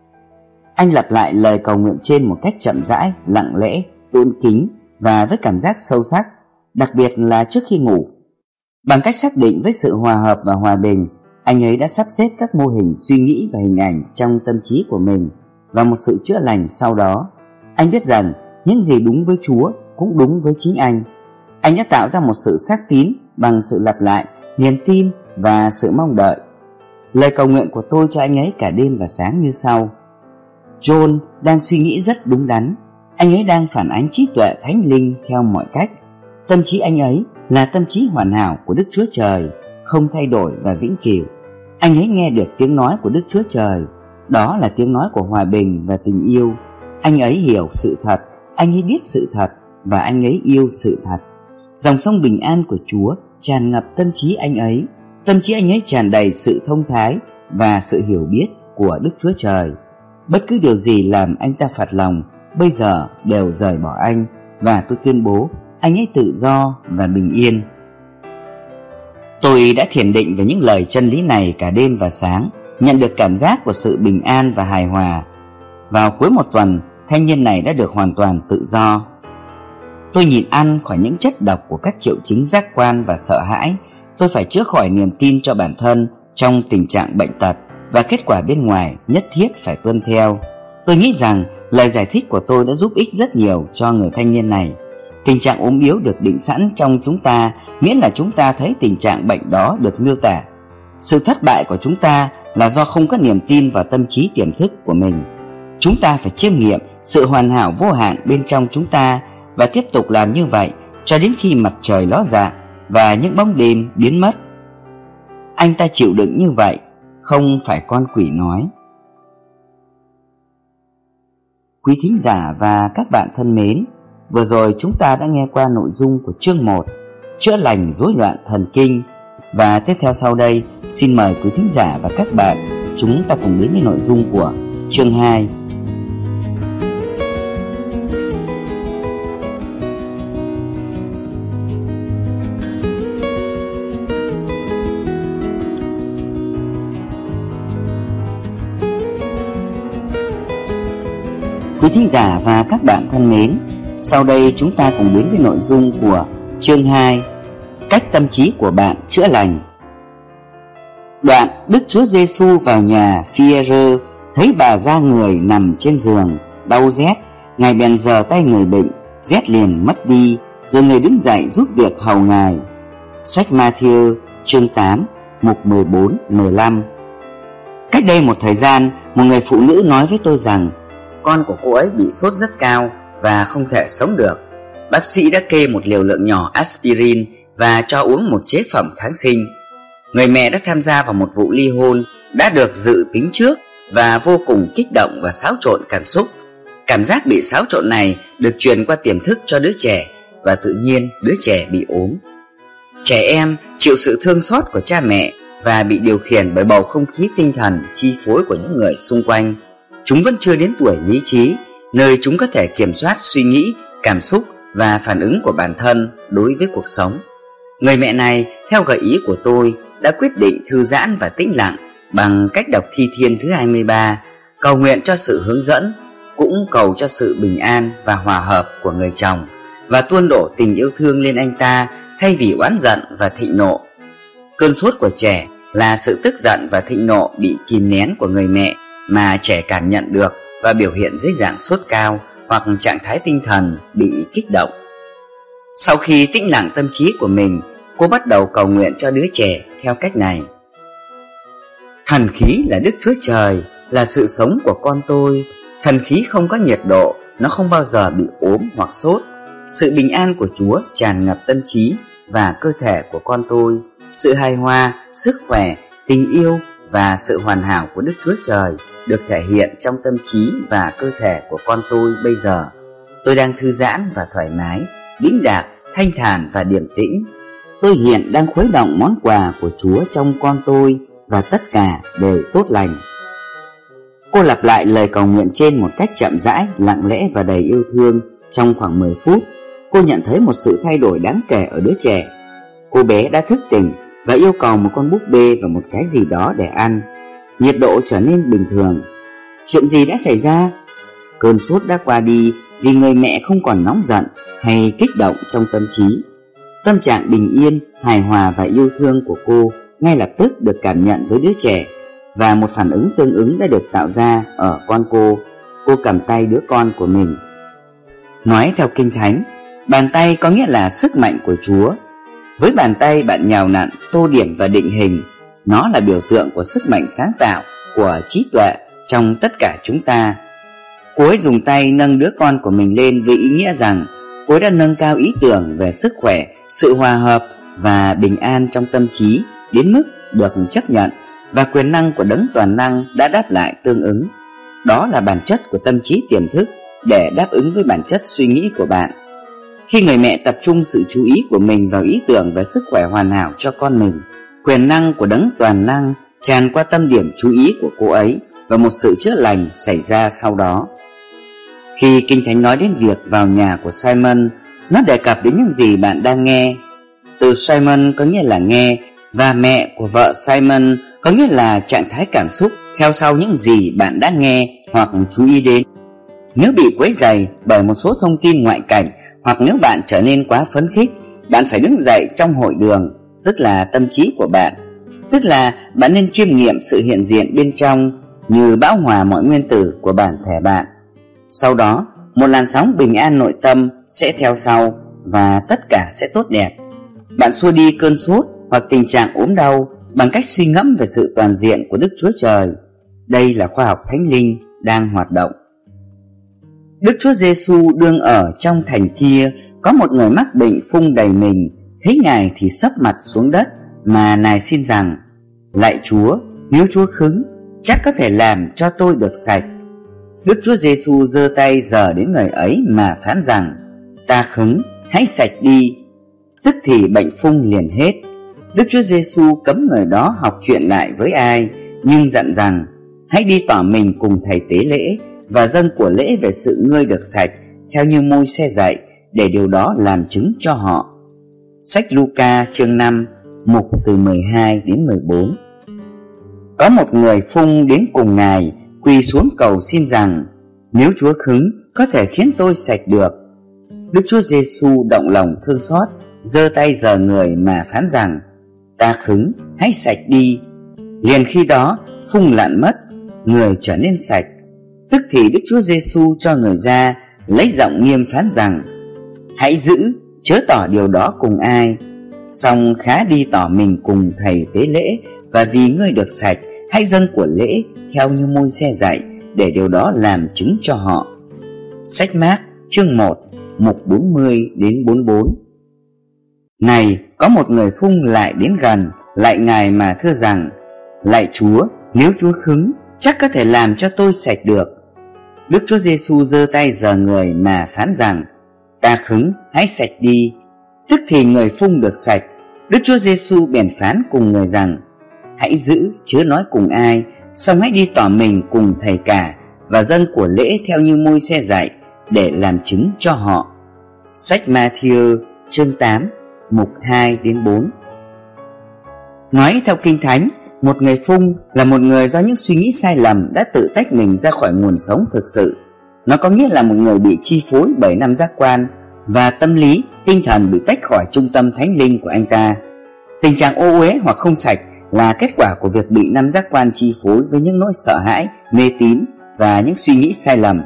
Anh lặp lại lời cầu nguyện trên một cách chậm rãi, lặng lẽ, tôn kính và với cảm giác sâu sắc, đặc biệt là trước khi ngủ. Bằng cách xác định với sự hòa hợp và hòa bình, anh ấy đã sắp xếp các mô hình suy nghĩ và hình ảnh trong tâm trí của mình và một sự chữa lành sau đó. Anh biết rằng những gì đúng với Chúa cũng đúng với chính anh. Anh đã tạo ra một sự xác tín bằng sự lặp lại, niềm tin và sự mong đợi. Lời cầu nguyện của tôi cho anh ấy cả đêm và sáng như sau. John đang suy nghĩ rất đúng đắn. Anh ấy đang phản ánh trí tuệ thánh linh theo mọi cách. Tâm trí anh ấy là tâm trí hoàn hảo của Đức Chúa Trời, không thay đổi và vĩnh cửu. Anh ấy nghe được tiếng nói của Đức Chúa Trời. Đó là tiếng nói của hòa bình và tình yêu. Anh ấy hiểu sự thật, anh ấy biết sự thật và anh ấy yêu sự thật. Dòng sông bình an của Chúa tràn ngập tâm trí anh ấy. Tâm trí anh ấy tràn đầy sự thông thái và sự hiểu biết của Đức Chúa Trời. Bất cứ điều gì làm anh ta phật lòng bây giờ đều rời bỏ anh, và tôi tuyên bố anh ấy tự do và bình yên. Tôi đã thiền định về những lời chân lý này cả đêm và sáng, nhận được cảm giác của sự bình an và hài hòa. Vào cuối một tuần, thanh niên này đã được hoàn toàn tự do. Tôi nhịn ăn khỏi những chất độc của các triệu chứng giác quan và sợ hãi. Tôi phải chữa khỏi niềm tin cho bản thân trong tình trạng bệnh tật, và kết quả bên ngoài nhất thiết phải tuân theo. Tôi nghĩ rằng lời giải thích của tôi đã giúp ích rất nhiều cho người thanh niên này. Tình trạng ốm yếu được định sẵn trong chúng ta, miễn là chúng ta thấy tình trạng bệnh đó được miêu tả. Sự thất bại của chúng ta là do không có niềm tin vào tâm trí tiềm thức của mình. Chúng ta phải chiêm nghiệm sự hoàn hảo vô hạn bên trong chúng ta và tiếp tục làm như vậy cho đến khi mặt trời ló dạng và những bóng đêm biến mất. Anh ta chịu đựng như vậy, không phải con quỷ nói. Quý thính giả và các bạn thân mến, vừa rồi chúng ta đã nghe qua nội dung của chương một, chữa lành rối loạn thần kinh. Và tiếp theo sau đây, xin mời quý thính giả và các bạn chúng ta cùng đến với nội dung của chương hai. Quý thính giả và các bạn thân mến, sau đây chúng ta cùng đến với nội dung của chương hai, cách tâm trí của bạn chữa lành. Đoạn Đức Chúa Giêsu vào nhà Phi-e-rơ, thấy bà da người nằm trên giường đau rét, Ngài bèn giở tay người bệnh, rét liền mất đi, rồi người đứng dậy giúp việc hầu Ngài. Sách Ma-thi-ơ chương tám, mục mười bốn mười lăm. Cách đây một thời gian, một người phụ nữ nói với tôi rằng con của cô ấy bị sốt rất cao và không thể sống được. Bác sĩ đã kê một liều lượng nhỏ aspirin và cho uống một chế phẩm kháng sinh. Người mẹ đã tham gia vào một vụ ly hôn, đã được dự tính trước và vô cùng kích động và xáo trộn cảm xúc. Cảm giác bị xáo trộn này được truyền qua tiềm thức cho đứa trẻ, và tự nhiên đứa trẻ bị ốm. Trẻ em chịu sự thương xót của cha mẹ và bị điều khiển bởi bầu không khí tinh thần chi phối của những người xung quanh. Chúng vẫn chưa đến tuổi lý trí, nơi chúng có thể kiểm soát suy nghĩ, cảm xúc và phản ứng của bản thân đối với cuộc sống. Người mẹ này, theo gợi ý của tôi, đã quyết định thư giãn và tĩnh lặng bằng cách đọc Thi Thiên thứ hai mươi ba, cầu nguyện cho sự hướng dẫn, cũng cầu cho sự bình an và hòa hợp của người chồng, và tuôn đổ tình yêu thương lên anh ta thay vì oán giận và thịnh nộ. Cơn sốt của trẻ là sự tức giận và thịnh nộ bị kìm nén của người mẹ mà trẻ cảm nhận được và biểu hiện dưới dạng sốt cao hoặc trạng thái tinh thần bị kích động. Sau khi tĩnh lặng tâm trí của mình, cô bắt đầu cầu nguyện cho đứa trẻ theo cách này: Thần khí là Đức Chúa Trời, là sự sống của con tôi. Thần khí không có nhiệt độ, nó không bao giờ bị ốm hoặc sốt. Sự bình an của Chúa tràn ngập tâm trí và cơ thể của con tôi. Sự hài hòa, sức khỏe, tình yêu và sự hoàn hảo của Đức Chúa Trời được thể hiện trong tâm trí và cơ thể của con tôi bây giờ. Tôi đang thư giãn và thoải mái, đĩnh đạc, thanh thản và điềm tĩnh. Tôi hiện đang khuấy động món quà của Chúa trong con tôi, và tất cả đều tốt lành. Cô lặp lại lời cầu nguyện trên một cách chậm rãi, lặng lẽ và đầy yêu thương. Trong khoảng mười phút, cô nhận thấy một sự thay đổi đáng kể ở đứa trẻ. Cô bé đã thức tỉnh và yêu cầu một con búp bê và một cái gì đó để ăn. Nhiệt độ trở nên bình thường. Chuyện gì đã xảy ra? Cơn sốt đã qua đi vì người mẹ không còn nóng giận hay kích động trong tâm trí. Tâm trạng bình yên, hài hòa và yêu thương của cô ngay lập tức được cảm nhận với đứa trẻ, và một phản ứng tương ứng đã được tạo ra ở con cô. Cô cầm tay đứa con của mình. Nói theo Kinh Thánh, bàn tay có nghĩa là sức mạnh của Chúa. Với bàn tay bạn nhào nặn, tô điểm và định hình. Nó là biểu tượng của sức mạnh sáng tạo, của trí tuệ trong tất cả chúng ta. Cô ấy dùng tay nâng đứa con của mình lên với ý nghĩa rằng cô ấy đã nâng cao ý tưởng về sức khỏe, sự hòa hợp và bình an trong tâm trí đến mức được chấp nhận, và quyền năng của Đấng Toàn Năng đã đáp lại tương ứng. Đó là bản chất của tâm trí tiềm thức để đáp ứng với bản chất suy nghĩ của bạn. Khi người mẹ tập trung sự chú ý của mình vào ý tưởng về sức khỏe hoàn hảo cho con mình, quyền năng của Đấng Toàn Năng tràn qua tâm điểm chú ý của cô ấy, và một sự chữa lành xảy ra sau đó. Khi Kinh Thánh nói đến việc vào nhà của Simon, nó đề cập đến những gì bạn đang nghe. Từ Simon có nghĩa là nghe, và mẹ của vợ Simon có nghĩa là trạng thái cảm xúc theo sau những gì bạn đã nghe hoặc chú ý đến. Nếu bị quấy rầy bởi một số thông tin ngoại cảnh, hoặc nếu bạn trở nên quá phấn khích, bạn phải đứng dậy trong hội đường, tức là tâm trí của bạn. Tức là bạn nên chiêm nghiệm sự hiện diện bên trong như bão hòa mọi nguyên tử của bản thể bạn. Sau đó, một làn sóng bình an nội tâm sẽ theo sau, và tất cả sẽ tốt đẹp. Bạn xua đi cơn sốt hoặc tình trạng ốm đau bằng cách suy ngẫm về sự toàn diện của Đức Chúa Trời. Đây là khoa học thánh linh đang hoạt động. Đức Chúa Giêsu đương ở trong thành kia, có một người mắc bệnh phung đầy mình. Thấy Ngài thì sấp mặt xuống đất mà nài xin rằng: Lạy Chúa, nếu Chúa khứng, chắc có thể làm cho tôi được sạch. Đức Chúa Giêsu giơ tay giở đến người ấy mà phán rằng: Ta khứng, hãy sạch đi. Tức thì bệnh phung liền hết. Đức Chúa Giêsu cấm người đó học chuyện lại với ai, nhưng dặn rằng: Hãy đi tỏ mình cùng thầy tế lễ và dâng của lễ về sự ngươi được sạch, theo như Môi-se dạy, để điều đó làm chứng cho họ. Sách Luca chương năm, mục từ mười hai đến mười bốn. Có một người phung đến cùng Ngài, quỳ xuống cầu xin rằng: Nếu Chúa khứng, có thể khiến tôi sạch được. Đức Chúa Giêsu động lòng thương xót, giơ tay giở người mà phán rằng: Ta khứng, hãy sạch đi. Liền khi đó phung lặn mất, người trở nên sạch. Tức thì Đức Chúa Giêsu cho người ra, lấy giọng nghiêm phán rằng: Hãy giữ, chớ tỏ điều đó cùng ai. Xong khá đi tỏ mình cùng thầy tế lễ, và vì ngươi được sạch, hãy dâng của lễ theo như Môi-se dạy, để điều đó làm chứng cho họ. Sách Mác chương một, mục bốn mươi đến bốn mươi bốn. Này, có một người phung lại đến gần, lạy Ngài mà thưa rằng: Lạy Chúa, nếu Chúa khứng, chắc có thể làm cho tôi sạch được. Đức Chúa Giêsu giơ tay giở người mà phán rằng: Ta khứng, hãy sạch đi. Tức thì người phung được sạch. Đức Chúa Giêsu bèn phán cùng người rằng: Hãy giữ, chớ nói cùng ai, xong hãy đi tỏ mình cùng thầy cả, và dâng của lễ theo như Môi-se dạy, để làm chứng cho họ. Sách Ma-thi-ơ chương tám, mục hai đến bốn. Nói theo Kinh Thánh, một người phung là một người do những suy nghĩ sai lầm đã tự tách mình ra khỏi nguồn sống thực sự. Nó có nghĩa là một người bị chi phối bởi năm giác quan và tâm lý, tinh thần bị tách khỏi trung tâm thánh linh của anh ta. Tình trạng ô uế hoặc không sạch là kết quả của việc bị năm giác quan chi phối với những nỗi sợ hãi, mê tín và những suy nghĩ sai lầm.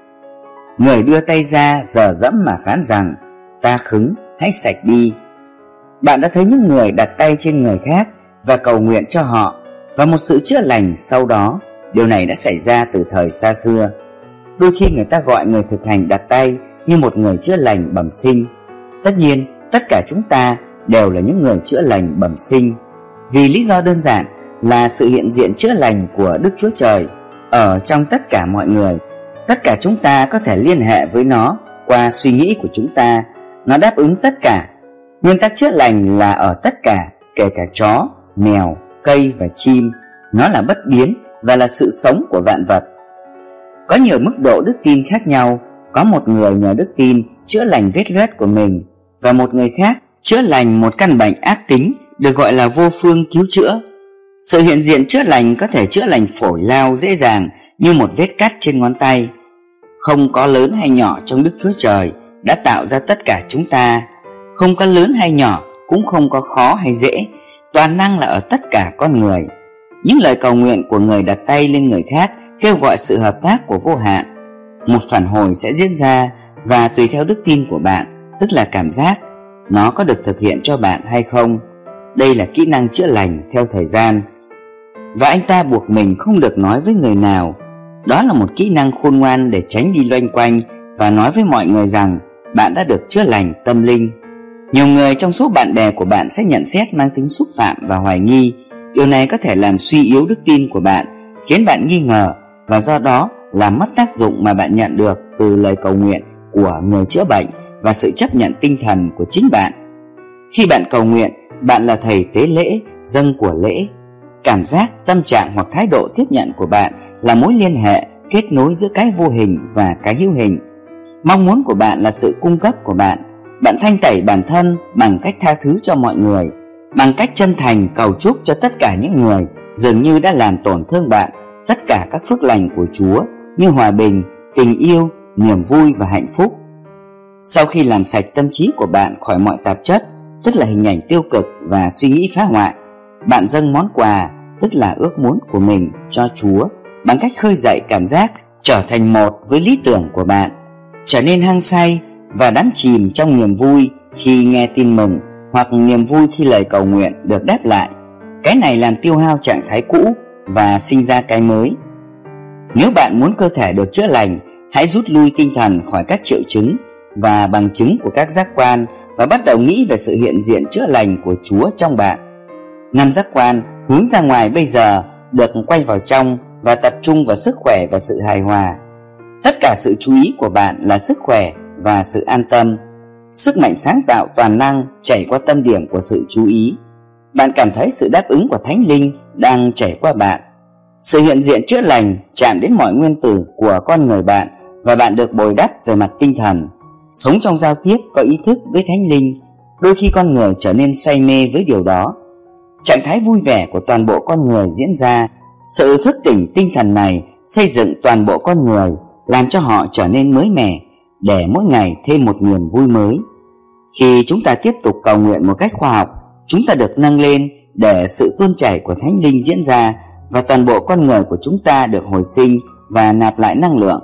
Người đưa tay ra dở dẫm mà phán rằng: Ta khứng, hãy sạch đi. Bạn đã thấy những người đặt tay trên người khác và cầu nguyện cho họ, và một sự chữa lành sau đó. Điều này đã xảy ra từ thời xa xưa. Đôi khi người ta gọi người thực hành đặt tay như một người chữa lành bẩm sinh. Tất nhiên, tất cả chúng ta đều là những người chữa lành bẩm sinh, vì lý do đơn giản là sự hiện diện chữa lành của Đức Chúa Trời ở trong tất cả mọi người. Tất cả chúng ta có thể liên hệ với nó qua suy nghĩ của chúng ta. Nó đáp ứng tất cả. Nguyên tắc chữa lành là ở tất cả, kể cả chó, mèo, cây và chim. Nó là bất biến và là sự sống của vạn vật. Có nhiều mức độ đức tin khác nhau. Có một người nhờ đức tin chữa lành vết loét của mình, và một người khác chữa lành một căn bệnh ác tính được gọi là vô phương cứu chữa. Sự hiện diện chữa lành có thể chữa lành phổi lao dễ dàng như một vết cắt trên ngón tay. Không có lớn hay nhỏ trong Đức Chúa Trời đã tạo ra tất cả chúng ta. Không có lớn hay nhỏ, cũng không có khó hay dễ. Toàn năng là ở tất cả con người. Những lời cầu nguyện của người đặt tay lên người khác kêu gọi sự hợp tác của vô hạn. Một phản hồi sẽ diễn ra, và tùy theo đức tin của bạn, tức là cảm giác, nó có được thực hiện cho bạn hay không. Đây là kỹ năng chữa lành theo thời gian. Và anh ta buộc mình không được nói với người nào. Đó là một kỹ năng khôn ngoan để tránh đi loanh quanh và nói với mọi người rằng bạn đã được chữa lành tâm linh. Nhiều người trong số bạn bè của bạn sẽ nhận xét mang tính xúc phạm và hoài nghi. Điều này có thể làm suy yếu đức tin của bạn, khiến bạn nghi ngờ, và do đó làm mất tác dụng mà bạn nhận được từ lời cầu nguyện của người chữa bệnh và sự chấp nhận tinh thần của chính bạn. Khi bạn cầu nguyện, bạn là thầy tế lễ, dâng của lễ. Cảm giác, tâm trạng hoặc thái độ tiếp nhận của bạn là mối liên hệ, kết nối giữa cái vô hình và cái hữu hình. Mong muốn của bạn là sự cung cấp của bạn. Bạn thanh tẩy bản thân bằng cách tha thứ cho mọi người, bằng cách chân thành cầu chúc cho tất cả những người dường như đã làm tổn thương bạn tất cả các phước lành của Chúa như hòa bình, tình yêu, niềm vui và hạnh phúc. Sau khi làm sạch tâm trí của bạn khỏi mọi tạp chất, tức là hình ảnh tiêu cực và suy nghĩ phá hoại, bạn dâng món quà, tức là ước muốn của mình, cho Chúa bằng cách khơi dậy cảm giác trở thành một với lý tưởng của bạn, trở nên hăng say và đắm chìm trong niềm vui khi nghe tin mừng, hoặc niềm vui khi lời cầu nguyện được đáp lại. Cái này làm tiêu hao trạng thái cũ và sinh ra cái mới. Nếu bạn muốn cơ thể được chữa lành, hãy rút lui tinh thần khỏi các triệu chứng và bằng chứng của các giác quan, và bắt đầu nghĩ về sự hiện diện chữa lành của Chúa trong bạn. Năm giác quan hướng ra ngoài bây giờ được quay vào trong và tập trung vào sức khỏe và sự hài hòa. Tất cả sự chú ý của bạn là sức khỏe và sự an tâm. Sức mạnh sáng tạo toàn năng chảy qua tâm điểm của sự chú ý. Bạn cảm thấy sự đáp ứng của Thánh Linh đang chảy qua bạn. Sự hiện diện chữa lành chạm đến mọi nguyên tử của con người bạn, và bạn được bồi đắp về mặt tinh thần. Sống trong giao tiếp có ý thức với Thánh Linh, đôi khi con người trở nên say mê với điều đó. Trạng thái vui vẻ của toàn bộ con người diễn ra. Sự thức tỉnh tinh thần này xây dựng toàn bộ con người, làm cho họ trở nên mới mẻ, để mỗi ngày thêm một niềm vui mới. Khi chúng ta tiếp tục cầu nguyện một cách khoa học, chúng ta được nâng lên để sự tuôn chảy của Thánh Linh diễn ra, và toàn bộ con người của chúng ta được hồi sinh và nạp lại năng lượng.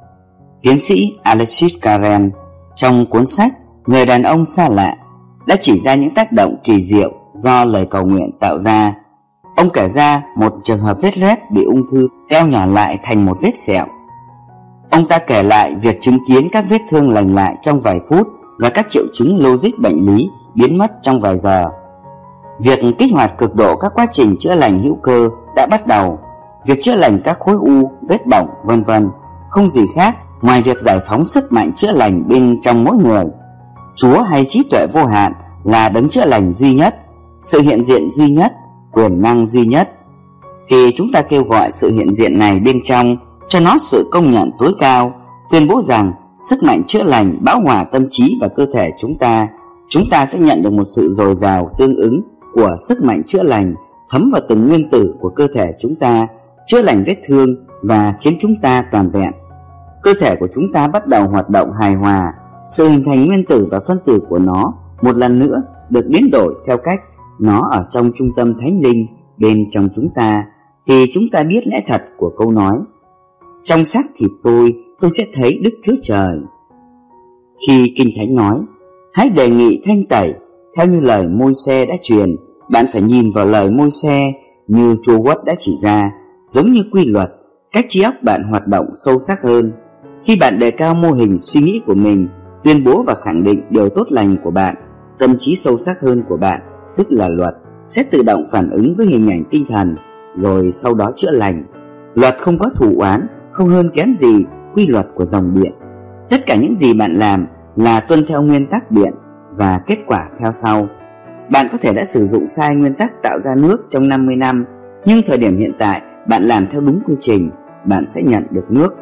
Tiến sĩ Alexis Carrel trong cuốn sách Người đàn ông xa lạ đã chỉ ra những tác động kỳ diệu do lời cầu nguyện tạo ra. Ông kể ra một trường hợp vết loét bị ung thư teo nhỏ lại thành một vết sẹo. Ông ta kể lại việc chứng kiến các vết thương lành lại trong vài phút và các triệu chứng logic bệnh lý biến mất trong vài giờ. Việc kích hoạt cực độ các quá trình chữa lành hữu cơ đã bắt đầu. Việc chữa lành các khối u, vết bỏng, vân vân không gì khác ngoài việc giải phóng sức mạnh chữa lành bên trong mỗi người. Chúa hay trí tuệ vô hạn là đấng chữa lành duy nhất, sự hiện diện duy nhất, quyền năng duy nhất. Khi chúng ta kêu gọi sự hiện diện này bên trong, cho nó sự công nhận tối cao, tuyên bố rằng sức mạnh chữa lành bão hòa tâm trí và cơ thể chúng ta, chúng ta sẽ nhận được một sự dồi dào tương ứng của sức mạnh chữa lành thấm vào từng nguyên tử của cơ thể chúng ta, chữa lành vết thương và khiến chúng ta toàn vẹn. Cơ thể của chúng ta bắt đầu hoạt động hài hòa, sự hình thành nguyên tử và phân tử của nó một lần nữa được biến đổi theo cách nó ở trong trung tâm thánh linh bên trong chúng ta, thì chúng ta biết lẽ thật của câu nói trong xác thịt tôi, tôi sẽ thấy Đức Chúa Trời. Khi Kinh Thánh nói hãy đề nghị thanh tẩy theo như lời Môi-se đã truyền, bạn phải nhìn vào lời Môi-se như Chúa Uất đã chỉ ra, giống như quy luật, cách trí óc bạn hoạt động sâu sắc hơn. Khi bạn đề cao mô hình suy nghĩ của mình, tuyên bố và khẳng định điều tốt lành của bạn, tâm trí sâu sắc hơn của bạn, tức là luật, sẽ tự động phản ứng với hình ảnh tinh thần, rồi sau đó chữa lành. Luật không có thù oán, không hơn kém gì quy luật của dòng điện. Tất cả những gì bạn làm là tuân theo nguyên tắc điện và kết quả theo sau. Bạn có thể đã sử dụng sai nguyên tắc tạo ra nước trong năm mươi năm, nhưng thời điểm hiện tại bạn làm theo đúng quy trình, bạn sẽ nhận được nước.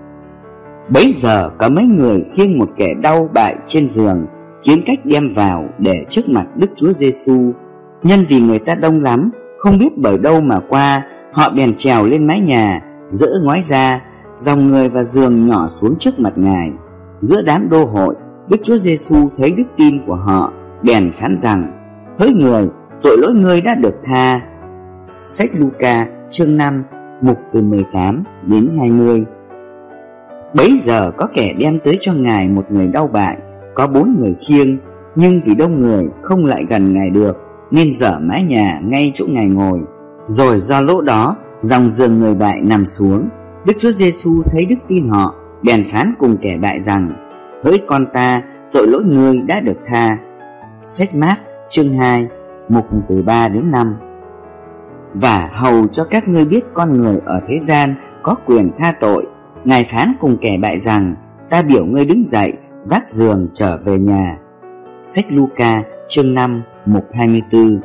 Bấy giờ có mấy người khiêng một kẻ đau bại trên giường, kiếm cách đem vào để trước mặt Đức Chúa Giêsu. Nhân vì người ta đông lắm, không biết bởi đâu mà qua, họ bèn trèo lên mái nhà, dỡ ngói ra, dòng người và giường nhỏ xuống trước mặt Ngài. Giữa đám đô hội, Đức Chúa Giêsu thấy đức tin của họ, bèn phán rằng: hỡi người, tội lỗi ngươi đã được tha. Sách Luca chương năm, mục từ mười tám đến hai mươi. Bấy giờ có kẻ đem tới cho Ngài một người đau bại, có bốn người khiêng, nhưng vì đông người không lại gần Ngài được, nên dở mái nhà ngay chỗ Ngài ngồi. Rồi do lỗ đó, dòng giường người bại nằm xuống. Đức Chúa Giêsu thấy đức tin họ, bèn phán cùng kẻ bại rằng: hỡi con ta, tội lỗi ngươi đã được tha. Sách Mác chương hai, mục từ ba đến năm. Và hầu cho các ngươi biết con người ở thế gian có quyền tha tội, Ngài phán cùng kẻ bại rằng: ta biểu ngươi đứng dậy, vác giường trở về nhà. Sách Luca chương năm, mục hai mươi tư.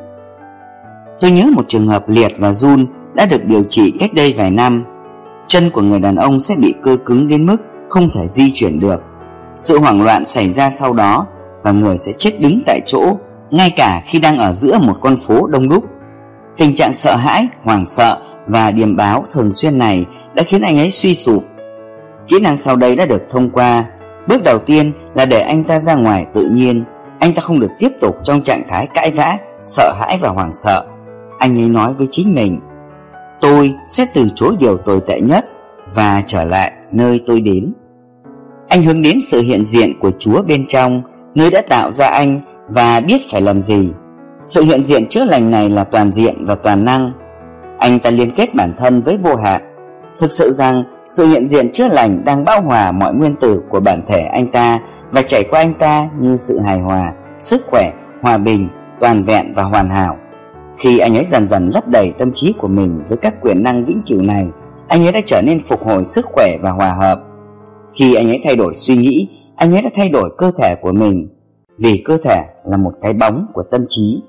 Tôi nhớ một trường hợp liệt và run đã được điều trị cách đây vài năm. Chân của người đàn ông sẽ bị cơ cứng đến mức không thể di chuyển được. Sự hoảng loạn xảy ra sau đó và người sẽ chết đứng tại chỗ, ngay cả khi đang ở giữa một con phố đông đúc. Tình trạng sợ hãi, hoảng sợ và điềm báo thường xuyên này đã khiến anh ấy suy sụp. Kỹ năng sau đây đã được thông qua. Bước đầu tiên là để anh ta ra ngoài tự nhiên. Anh ta không được tiếp tục trong trạng thái cãi vã, sợ hãi và hoảng sợ. Anh ấy nói với chính mình: tôi sẽ từ chối điều tồi tệ nhất và trở lại nơi tôi đến. Anh hướng đến sự hiện diện của Chúa bên trong, nơi đã tạo ra anh và biết phải làm gì. Sự hiện diện chữa lành này là toàn diện và toàn năng. Anh ta liên kết bản thân với vô hạn. Thực sự rằng sự hiện diện chữa lành đang bao hòa mọi nguyên tử của bản thể anh ta và chảy qua anh ta như sự hài hòa, sức khỏe, hòa bình, toàn vẹn và hoàn hảo. Khi anh ấy dần dần lấp đầy tâm trí của mình với các quyền năng vĩnh cửu này, anh ấy đã trở nên phục hồi sức khỏe và hòa hợp. Khi anh ấy thay đổi suy nghĩ, anh ấy đã thay đổi cơ thể của mình, vì cơ thể là một cái bóng của tâm trí.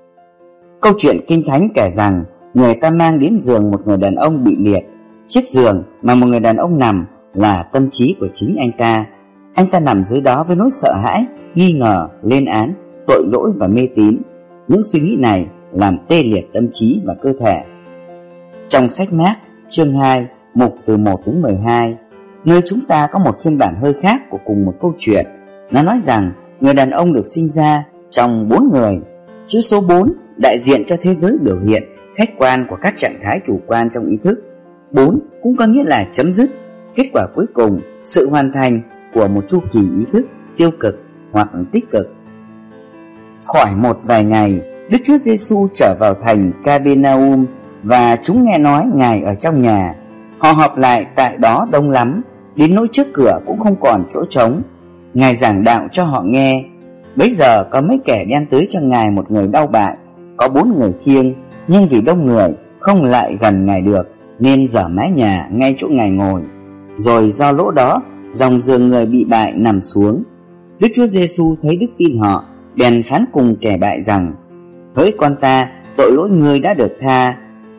Câu chuyện Kinh Thánh kể rằng người ta mang đến giường một người đàn ông bị liệt. Chiếc giường mà một người đàn ông nằm là tâm trí của chính anh ta. Anh ta nằm dưới đó với nỗi sợ hãi, nghi ngờ, lên án, tội lỗi và mê tín. Những suy nghĩ này làm tê liệt tâm trí và cơ thể. Trong sách Mác chương hai, mục từ một đến mười hai, nơi chúng ta có một phiên bản hơi khác của cùng một câu chuyện. Nó nói rằng người đàn ông được sinh ra trong bốn người. Chữ số bốn đại diện cho thế giới biểu hiện khách quan của các trạng thái chủ quan trong ý thức. Bốn cũng có nghĩa là chấm dứt, kết quả cuối cùng, sự hoàn thành của một chu kỳ ý thức tiêu cực hoặc tích cực. Khỏi một vài ngày, Đức Chúa Giêsu trở vào thành Capernaum và chúng nghe nói Ngài ở trong nhà. Họ họp lại tại đó đông lắm, đến nỗi trước cửa cũng không còn chỗ trống. Ngài giảng đạo cho họ nghe. Bấy giờ có mấy kẻ đem tới cho Ngài một người đau bại, có bốn người khiêng, nhưng vì đông người không lại gần Ngài được, nên dở mái nhà ngay chỗ Ngài ngồi. Rồi do lỗ đó, dòng giường người bị bại nằm xuống. Đức Chúa Giêsu thấy đức tin họ, bèn phán cùng kẻ bại rằng: hỡi con ta, tội lỗi ngươi đã được tha.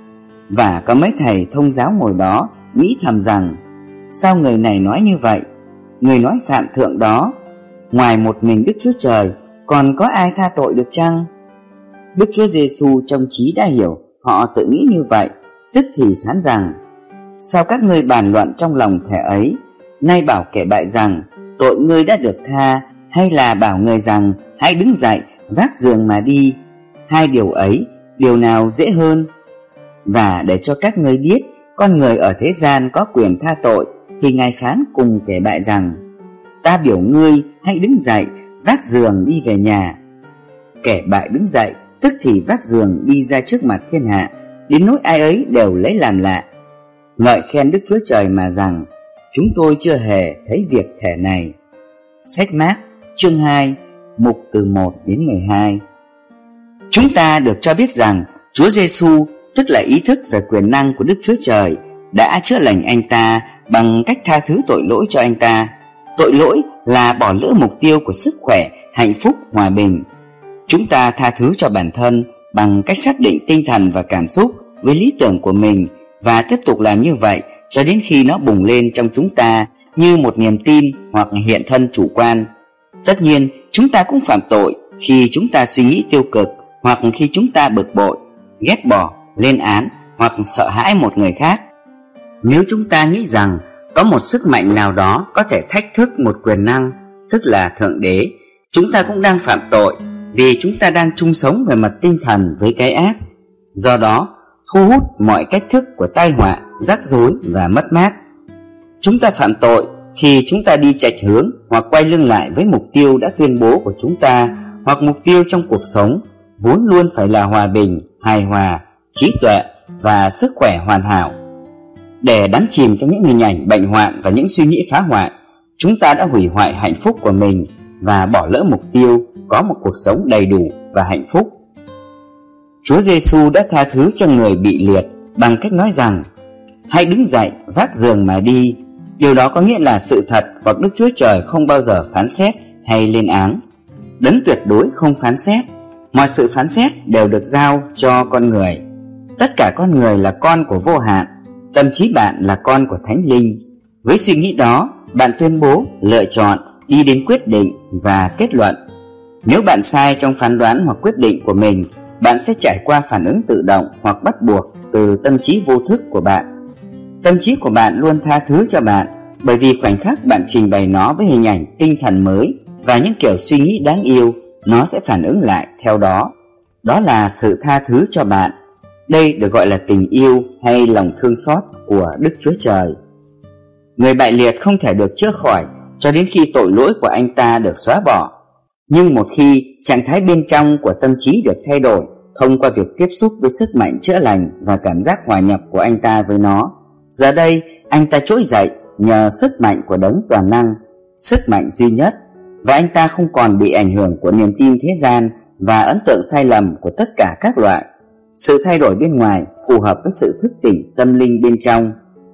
Và có mấy thầy thông giáo ngồi đó nghĩ thầm rằng: sao người này nói như vậy? Người nói phạm thượng đó, ngoài một mình Đức Chúa Trời, còn có ai tha tội được chăng? Đức Chúa Giêsu trong trí đã hiểu họ tự nghĩ như vậy, tức thì phán rằng: sao các ngươi bàn luận trong lòng thể ấy? Nay bảo kẻ bại rằng tội ngươi đã được tha, hay là bảo người rằng hãy đứng dậy vác giường mà đi? Hai điều ấy, điều nào dễ hơn? Và để cho các ngươi biết con người ở thế gian có quyền tha tội, thì Ngài phán cùng kẻ bại rằng: ta biểu ngươi hãy đứng dậy vác giường đi về nhà. Kẻ bại đứng dậy, tức thì vác giường đi ra trước mặt thiên hạ, đến nỗi ai ấy đều lấy làm lạ, ngợi khen Đức Chúa Trời mà rằng: chúng tôi chưa hề thấy việc thể này. Sách Mác chương hai, mục từ một đến mười hai. Chúng ta được cho biết rằng Chúa Giêsu, tức là ý thức về quyền năng của Đức Chúa Trời, đã chữa lành anh ta bằng cách tha thứ tội lỗi cho anh ta. Tội lỗi là bỏ lỡ mục tiêu của sức khỏe, hạnh phúc, hòa bình. Chúng ta tha thứ cho bản thân bằng cách xác định tinh thần và cảm xúc với lý tưởng của mình, và tiếp tục làm như vậy cho đến khi nó bùng lên trong chúng ta như một niềm tin hoặc hiện thân chủ quan. Tất nhiên, chúng ta cũng phạm tội khi chúng ta suy nghĩ tiêu cực, hoặc khi chúng ta bực bội, ghét bỏ, lên án hoặc sợ hãi một người khác. Nếu chúng ta nghĩ rằng có một sức mạnh nào đó có thể thách thức một quyền năng, tức là Thượng Đế, chúng ta cũng đang phạm tội, vì chúng ta đang chung sống về mặt tinh thần với cái ác. Do đó, thu hút mọi cách thức của tai họa, rắc rối và mất mát. Chúng ta phạm tội khi chúng ta đi chệch hướng hoặc quay lưng lại với mục tiêu đã tuyên bố của chúng ta, hoặc mục tiêu trong cuộc sống vốn luôn phải là hòa bình, hài hòa, trí tuệ và sức khỏe hoàn hảo. Để đắm chìm trong những hình ảnh bệnh hoạn và những suy nghĩ phá hoại, chúng ta đã hủy hoại hạnh phúc của mình và bỏ lỡ mục tiêu có một cuộc sống đầy đủ và hạnh phúc. Chúa Giêsu đã tha thứ cho người bị liệt bằng cách nói rằng: hãy đứng dậy vác giường mà đi. Điều đó có nghĩa là sự thật, hoặc Đức Chúa Trời không bao giờ phán xét hay lên án. Đấng tuyệt đối không phán xét. Mọi sự phán xét đều được giao cho con người. Tất cả con người là con của vô hạn, thậm chí bạn là con của Thánh Linh. Với suy nghĩ đó, bạn tuyên bố, lựa chọn, đi đến quyết định và kết luận. Nếu bạn sai trong phán đoán hoặc quyết định của mình, bạn sẽ trải qua phản ứng tự động hoặc bắt buộc từ tâm trí vô thức của bạn. Tâm trí của bạn luôn tha thứ cho bạn, bởi vì khoảnh khắc bạn trình bày nó với hình ảnh tinh thần mới và những kiểu suy nghĩ đáng yêu, nó sẽ phản ứng lại theo đó. Đó là sự tha thứ cho bạn. Đây được gọi là tình yêu hay lòng thương xót của Đức Chúa Trời. Người bại liệt không thể được chữa khỏi cho đến khi tội lỗi của anh ta được xóa bỏ. Nhưng một khi trạng thái bên trong của tâm trí được thay đổi thông qua việc tiếp xúc với sức mạnh chữa lành và cảm giác hòa nhập của anh ta với nó, giờ đây anh ta trỗi dậy nhờ sức mạnh của đấng toàn năng, sức mạnh duy nhất, và anh ta không còn bị ảnh hưởng của niềm tin thế gian và ấn tượng sai lầm của tất cả các loại. Sự thay đổi bên ngoài phù hợp với sự thức tỉnh tâm linh bên trong.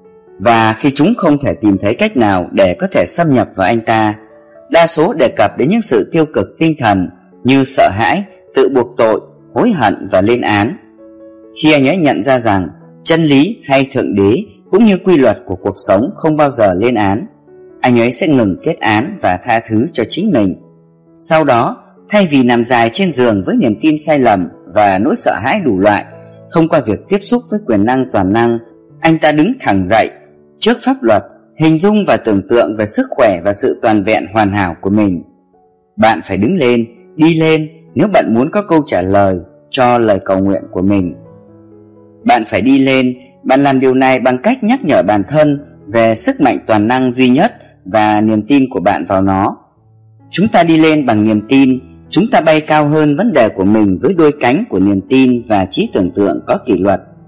Và khi chúng không thể tìm thấy cách nào để có thể xâm nhập vào anh ta, đa số đề cập đến những sự tiêu cực tinh thần như sợ hãi, tự buộc tội, hối hận và lên án. Khi anh ấy nhận ra rằng chân lý hay Thượng Đế cũng như quy luật của cuộc sống không bao giờ lên án, anh ấy sẽ ngừng kết án và tha thứ cho chính mình. Sau đó, thay vì nằm dài trên giường với niềm tin sai lầm và nỗi sợ hãi đủ loại, thông qua việc tiếp xúc với quyền năng toàn năng, anh ta đứng thẳng dậy trước pháp luật, hình dung và tưởng tượng về sức khỏe và sự toàn vẹn hoàn hảo của mình. Bạn phải đứng lên, đi lên nếu bạn muốn có câu trả lời cho lời cầu nguyện của mình. Bạn phải đi lên. Bạn làm điều này bằng cách nhắc nhở bản thân về sức mạnh toàn năng duy nhất và niềm tin của bạn vào nó. Chúng ta đi lên bằng niềm tin. Chúng ta bay cao hơn vấn đề của mình với đôi cánh của niềm tin và trí tưởng tượng có kỷ luật.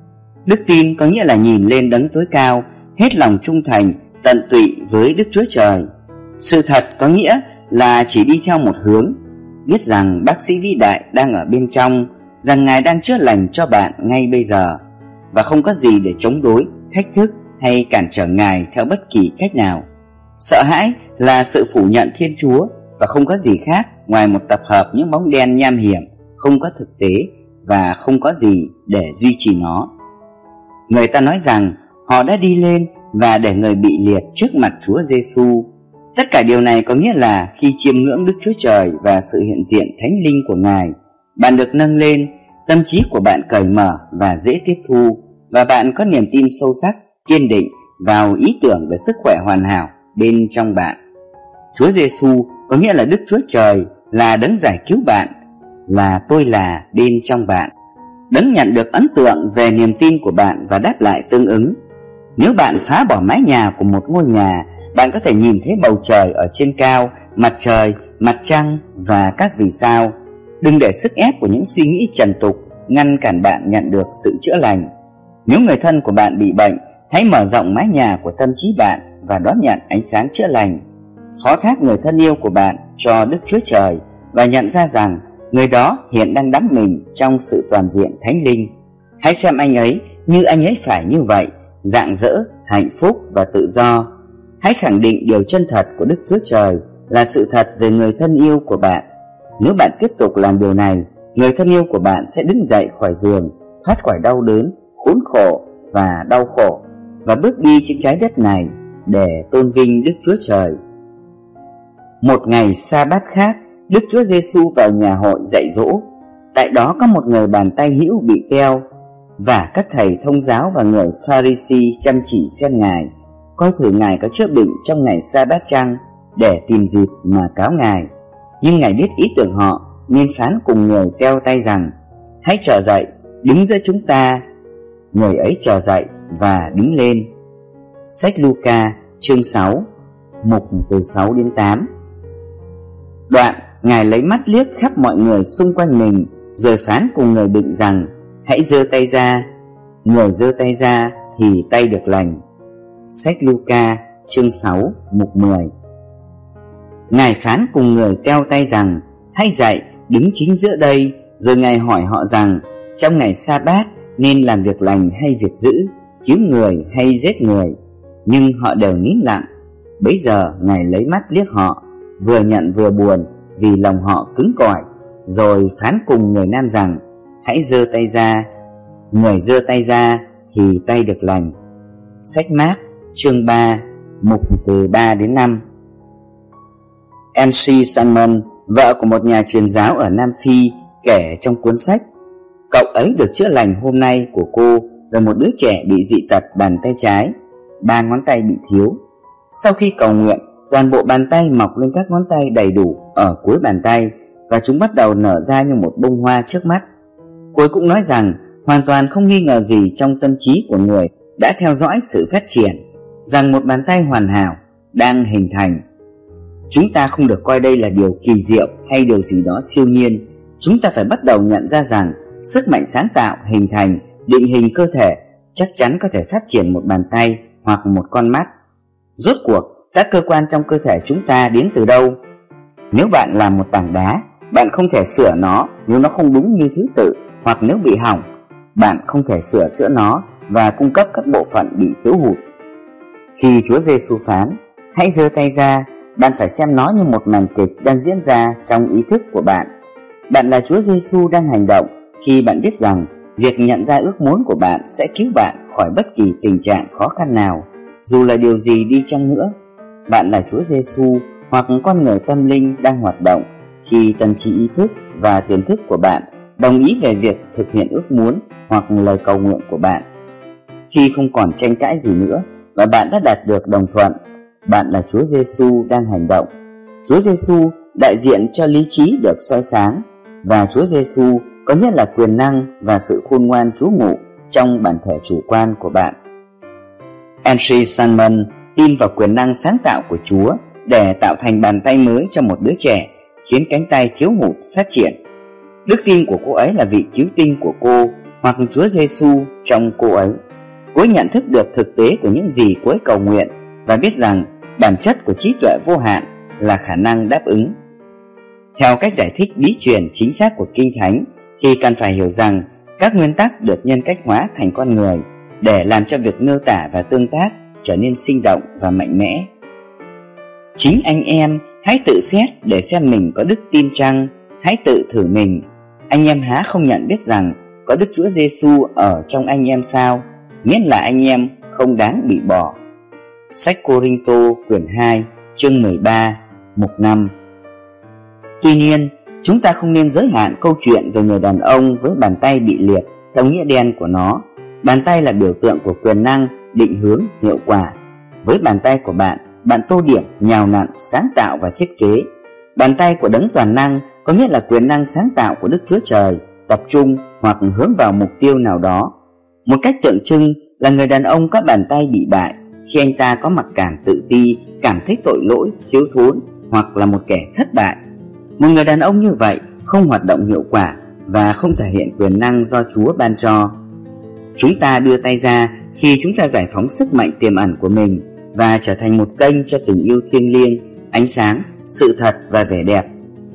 Đức tin có nghĩa là nhìn lên đấng tối cao, hết lòng trung thành, tận tụy với Đức Chúa Trời. Sự thật có nghĩa là chỉ đi theo một hướng, biết rằng bác sĩ vĩ đại đang ở bên trong, rằng Ngài đang chữa lành cho bạn ngay bây giờ, và không có gì để chống đối, thách thức hay cản trở Ngài theo bất kỳ cách nào. Sợ hãi là sự phủ nhận Thiên Chúa, và không có gì khác ngoài một tập hợp những bóng đen nham hiểm, không có thực tế và không có gì để duy trì nó. Người ta nói rằng họ đã đi lên và để người bị liệt trước mặt Chúa Giêsu. Tất cả điều này có nghĩa là khi chiêm ngưỡng Đức Chúa Trời và sự hiện diện thánh linh của Ngài, bạn được nâng lên, tâm trí của bạn cởi mở và dễ tiếp thu, và bạn có niềm tin sâu sắc, kiên định vào ý tưởng về sức khỏe hoàn hảo bên trong bạn. Chúa Giêsu có nghĩa là Đức Chúa Trời, là đấng giải cứu bạn, là tôi là bên trong bạn. Đấng nhận được ấn tượng về niềm tin của bạn và đáp lại tương ứng. Nếu bạn phá bỏ mái nhà của một ngôi nhà, bạn có thể nhìn thấy bầu trời ở trên cao, mặt trời, mặt trăng và các vì sao. Đừng để sức ép của những suy nghĩ trần tục ngăn cản bạn nhận được sự chữa lành. Nếu người thân của bạn bị bệnh, hãy mở rộng mái nhà của tâm trí bạn và đón nhận ánh sáng chữa lành. Phó thác người thân yêu của bạn cho Đức Chúa Trời và nhận ra rằng người đó hiện đang đắm mình trong sự toàn diện thánh linh. Hãy xem anh ấy như anh ấy phải như vậy, rạng rỡ, hạnh phúc và tự do. Hãy khẳng định điều chân thật của Đức Chúa Trời là sự thật về người thân yêu của bạn. Nếu bạn tiếp tục làm điều này, người thân yêu của bạn sẽ đứng dậy khỏi giường, thoát khỏi đau đớn, khốn khổ và đau khổ, và bước đi trên trái đất này để tôn vinh Đức Chúa Trời. Một ngày sa bát khác, Đức Chúa Giêsu vào nhà hội dạy dỗ. Tại đó có một người bàn tay hữu bị teo, và các thầy thông giáo và người Pha-ri-si chăm chỉ xem Ngài, coi thử Ngài có chữa bệnh trong ngày sa bát chăng, để tìm dịp mà cáo Ngài. Nhưng Ngài biết ý tưởng họ, nên phán cùng người teo tay rằng: hãy trở dậy, đứng giữa chúng ta. Người ấy trở dậy và đứng lên. Sách Luca chương sáu, mục từ sáu đến tám. Đoạn Ngài lấy mắt liếc khắp mọi người xung quanh mình, rồi phán cùng người bệnh rằng: hãy giơ tay ra. Người giơ tay ra thì tay được lành. Sách Luca chương sáu, mục mười. Ngài phán cùng người teo tay rằng: hãy dậy, đứng chính giữa đây. Rồi Ngài hỏi họ rằng: trong ngày sa bát nên làm việc lành hay việc dữ, cứu người hay giết người? Nhưng họ đều nín lặng. Bấy giờ Ngài lấy mắt liếc họ, vừa nhận vừa buồn, vì lòng họ cứng cỏi. Rồi phán cùng người nam rằng: hãy giơ tay ra. Người giơ tay ra thì tay được lành. Sách Mác chương ba, mục từ ba đến năm. em xê Salmon, vợ của một nhà truyền giáo ở Nam Phi, kể trong cuốn sách cậu ấy được chữa lành hôm nay của cô về một đứa trẻ bị dị tật bàn tay trái, ba ngón tay bị thiếu. Sau khi cầu nguyện, toàn bộ bàn tay mọc lên các ngón tay đầy đủ ở cuối bàn tay, và chúng bắt đầu nở ra như một bông hoa trước mắt. Cô ấy cũng nói rằng hoàn toàn không nghi ngờ gì trong tâm trí của người đã theo dõi sự phát triển, rằng một bàn tay hoàn hảo đang hình thành. Chúng ta không được coi đây là điều kỳ diệu hay điều gì đó siêu nhiên. Chúng ta phải bắt đầu nhận ra rằng sức mạnh sáng tạo, hình thành, định hình cơ thể chắc chắn có thể phát triển một bàn tay hoặc một con mắt. Rốt cuộc, các cơ quan trong cơ thể chúng ta đến từ đâu? Nếu bạn là một tảng đá, bạn không thể sửa nó nếu nó không đúng như thứ tự, hoặc nếu bị hỏng, bạn không thể sửa chữa nó và cung cấp các bộ phận bị thiếu hụt. Khi Chúa Giêsu phán: hãy giơ tay ra, bạn phải xem nó như một màn kịch đang diễn ra trong ý thức của bạn. Bạn là Chúa Giêsu đang hành động khi bạn biết rằng việc nhận ra ước muốn của bạn sẽ cứu bạn khỏi bất kỳ tình trạng khó khăn nào, dù là điều gì đi chăng nữa. Bạn là Chúa Giêsu hoặc con người tâm linh đang hoạt động khi tâm trí ý thức và tiềm thức của bạn đồng ý về việc thực hiện ước muốn hoặc lời cầu nguyện của bạn. Khi không còn tranh cãi gì nữa và bạn đã đạt được đồng thuận, bạn là Chúa Giêsu đang hành động. Chúa Giêsu đại diện cho lý trí được soi sáng, và Chúa Giêsu có nghĩa là quyền năng và sự khôn ngoan trú ngụ trong bản thể chủ quan của bạn. em xê Salmon tin vào quyền năng sáng tạo của Chúa để tạo thành bàn tay mới cho một đứa trẻ, khiến cánh tay thiếu hụt phát triển. Đức tin của cô ấy là vị cứu tinh của cô, hoặc Chúa Giêsu trong cô ấy. Cô ấy nhận thức được thực tế của những gì cô ấy cầu nguyện và biết rằng bản chất của trí tuệ vô hạn là khả năng đáp ứng. Theo cách giải thích bí truyền chính xác của Kinh Thánh thì cần phải hiểu rằng các nguyên tắc được nhân cách hóa thành con người để làm cho việc miêu tả và tương tác trở nên sinh động và mạnh mẽ. Chính anh em hãy tự xét để xem mình có đức tin chăng. Hãy tự thử mình. Anh em há không nhận biết rằng có Đức Chúa Giêsu ở trong anh em sao, miễn là anh em không đáng bị bỏ. Sách Cô-rinh-tô quyển hai chương mười ba mục năm. Tuy nhiên, chúng ta không nên giới hạn câu chuyện về người đàn ông với bàn tay bị liệt theo nghĩa đen của nó. Bàn tay là biểu tượng của quyền năng, định hướng, hiệu quả. Với bàn tay của bạn, bạn tô điểm, nhào nặn, sáng tạo và thiết kế. Bàn tay của đấng toàn năng có nghĩa là quyền năng sáng tạo của Đức Chúa Trời, tập trung hoặc hướng vào mục tiêu nào đó. Một cách tượng trưng là người đàn ông có bàn tay bị bại khi anh ta có mặc cảm tự ti, cảm thấy tội lỗi, thiếu thốn hoặc là một kẻ thất bại. Một người đàn ông như vậy không hoạt động hiệu quả và không thể hiện quyền năng do Chúa ban cho. Chúng ta đưa tay ra khi chúng ta giải phóng sức mạnh tiềm ẩn của mình và trở thành một kênh cho tình yêu thiêng liêng, ánh sáng, sự thật và vẻ đẹp.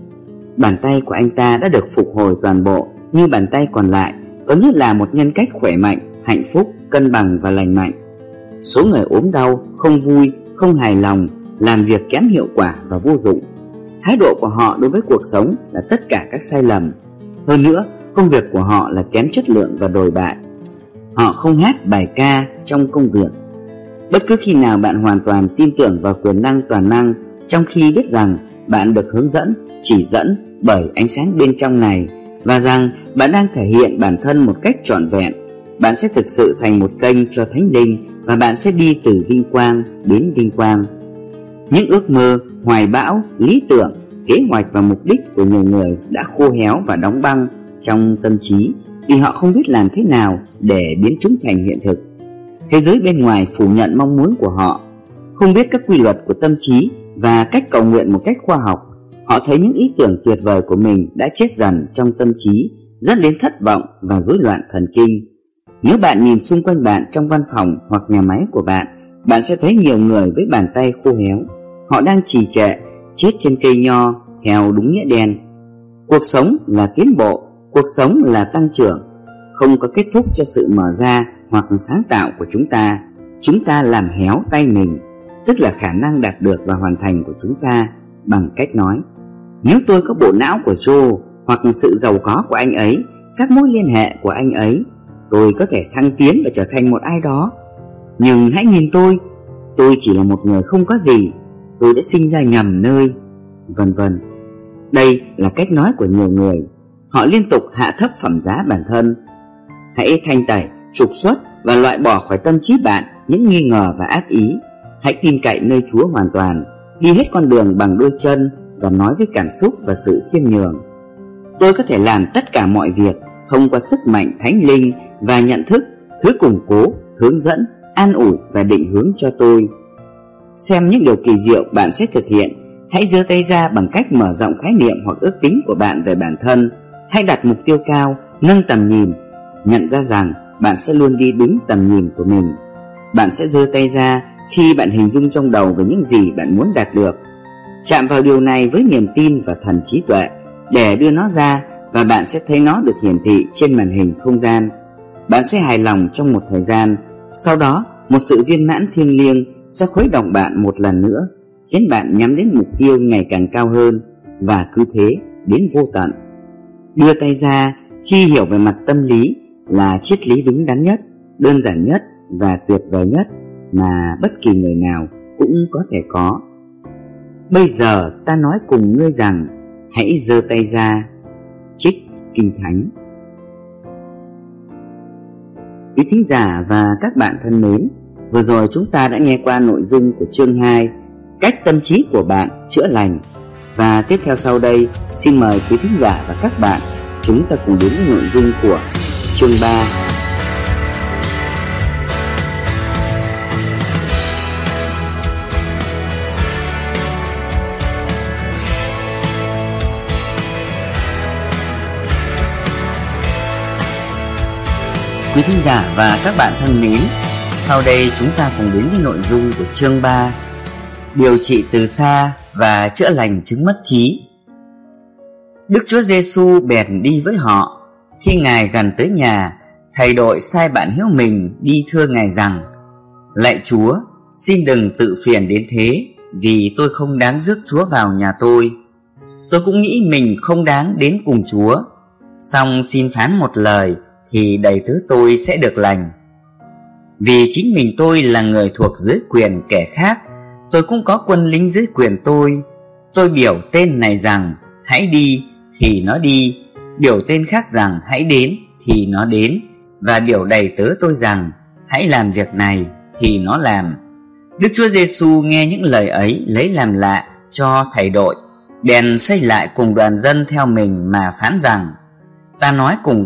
Bàn tay của anh ta đã được phục hồi toàn bộ như bàn tay còn lại, có nghĩa là một nhân cách khỏe mạnh, hạnh phúc, cân bằng và lành mạnh. Số người ốm đau, không vui, không hài lòng, làm việc kém hiệu quả và vô dụng. Thái độ của họ đối với cuộc sống là tất cả các sai lầm. Hơn nữa, công việc của họ là kém chất lượng và đồi bại. Họ không hát bài ca trong công việc. Bất cứ khi nào bạn hoàn toàn tin tưởng vào quyền năng toàn năng, trong khi biết rằng bạn được hướng dẫn, chỉ dẫn bởi ánh sáng bên trong này, và rằng bạn đang thể hiện bản thân một cách trọn vẹn, bạn sẽ thực sự thành một kênh cho Thánh Linh và bạn sẽ đi từ vinh quang đến vinh quang. Những ước mơ, hoài bão, lý tưởng, kế hoạch và mục đích của nhiều người đã khô héo và đóng băng trong tâm trí vì họ không biết làm thế nào để biến chúng thành hiện thực. Thế giới bên ngoài phủ nhận mong muốn của họ, không biết các quy luật của tâm trí và cách cầu nguyện một cách khoa học. Họ thấy những ý tưởng tuyệt vời của mình đã chết dần trong tâm trí, dẫn đến thất vọng và rối loạn thần kinh. Nếu bạn nhìn xung quanh bạn trong văn phòng hoặc nhà máy của bạn, bạn sẽ thấy nhiều người với bàn tay khô héo. Họ đang trì trệ, chết trên cây nho theo đúng nghĩa đen. Cuộc sống là tiến bộ, cuộc sống là tăng trưởng, không có kết thúc cho sự mở ra hoặc sáng tạo của chúng ta. Chúng ta làm héo tay mình, tức là khả năng đạt được và hoàn thành của chúng ta, bằng cách nói: nếu tôi có bộ não của Joe hoặc sự giàu có của anh ấy, các mối liên hệ của anh ấy, tôi có thể thăng tiến và trở thành một ai đó. Nhưng hãy nhìn tôi, tôi chỉ là một người không có gì, tôi đã sinh ra nhầm nơi, vân vân. Đây là cách nói của nhiều người. Họ liên tục hạ thấp phẩm giá bản thân. Hãy thanh tẩy, trục xuất và loại bỏ khỏi tâm trí bạn những nghi ngờ và ác ý. Hãy tin cậy nơi Chúa hoàn toàn, đi hết con đường bằng đôi chân và nói với cảm xúc và sự khiêm nhường: tôi có thể làm tất cả mọi việc thông qua sức mạnh Thánh Linh và nhận thức thứ củng cố, hướng dẫn, an ủi và định hướng cho tôi. Xem những điều kỳ diệu bạn sẽ thực hiện. Hãy giơ tay ra bằng cách mở rộng khái niệm hoặc ước tính của bạn về bản thân. Hãy đặt mục tiêu cao, nâng tầm nhìn, nhận ra rằng bạn sẽ luôn đi đúng tầm nhìn của mình. Bạn sẽ giơ tay ra khi bạn hình dung trong đầu về những gì bạn muốn đạt được. Chạm vào điều này với niềm tin và thần trí tuệ để đưa nó ra, và bạn sẽ thấy nó được hiển thị trên màn hình không gian. Bạn sẽ hài lòng trong một thời gian. Sau đó, một sự viên mãn thiêng liêng sẽ khuấy động bạn một lần nữa, khiến bạn nhắm đến mục tiêu ngày càng cao hơn, và cứ thế đến vô tận. Đưa tay ra khi hiểu về mặt tâm lý là triết lý đúng đắn nhất, đơn giản nhất và tuyệt vời nhất mà bất kỳ người nào cũng có thể có. Bây giờ ta nói cùng ngươi rằng, hãy giơ tay ra. Trích Kinh Thánh. Quý thính giả và các bạn thân mến, vừa rồi chúng ta đã nghe qua nội dung của chương hai, cách tâm trí của bạn chữa lành. Và tiếp theo sau đây, xin mời quý thính giả và các bạn chúng ta cùng đến với nội dung của chương ba. quý thính giả và các bạn thân mến, sau đây chúng ta cùng đến với nội dung của chương ba: điều trị từ xa và chữa lành chứng mất trí. Đức Chúa Giêsu bèn đi với họ. Khi Ngài gần tới nhà, thầy đội sai bạn hiếu mình đi thưa Ngài rằng: Lạy Chúa, xin đừng tự phiền đến thế, vì tôi không đáng rước Chúa vào nhà tôi. Tôi cũng nghĩ mình không đáng đến cùng Chúa, song xin phán một lời thì đầy tớ tôi sẽ được lành. Vì chính mình tôi là người thuộc dưới quyền kẻ khác, tôi cũng có quân lính dưới quyền tôi. Tôi biểu tên này rằng hãy đi thì nó đi, biểu tên khác rằng hãy đến thì nó đến, và biểu đầy tớ tôi rằng hãy làm việc này thì nó làm. Đức Chúa Giêsu nghe những lời ấy lấy làm lạ cho thầy đội, bèn xây lại cùng đoàn dân theo mình mà phán rằng: Ta nói cùng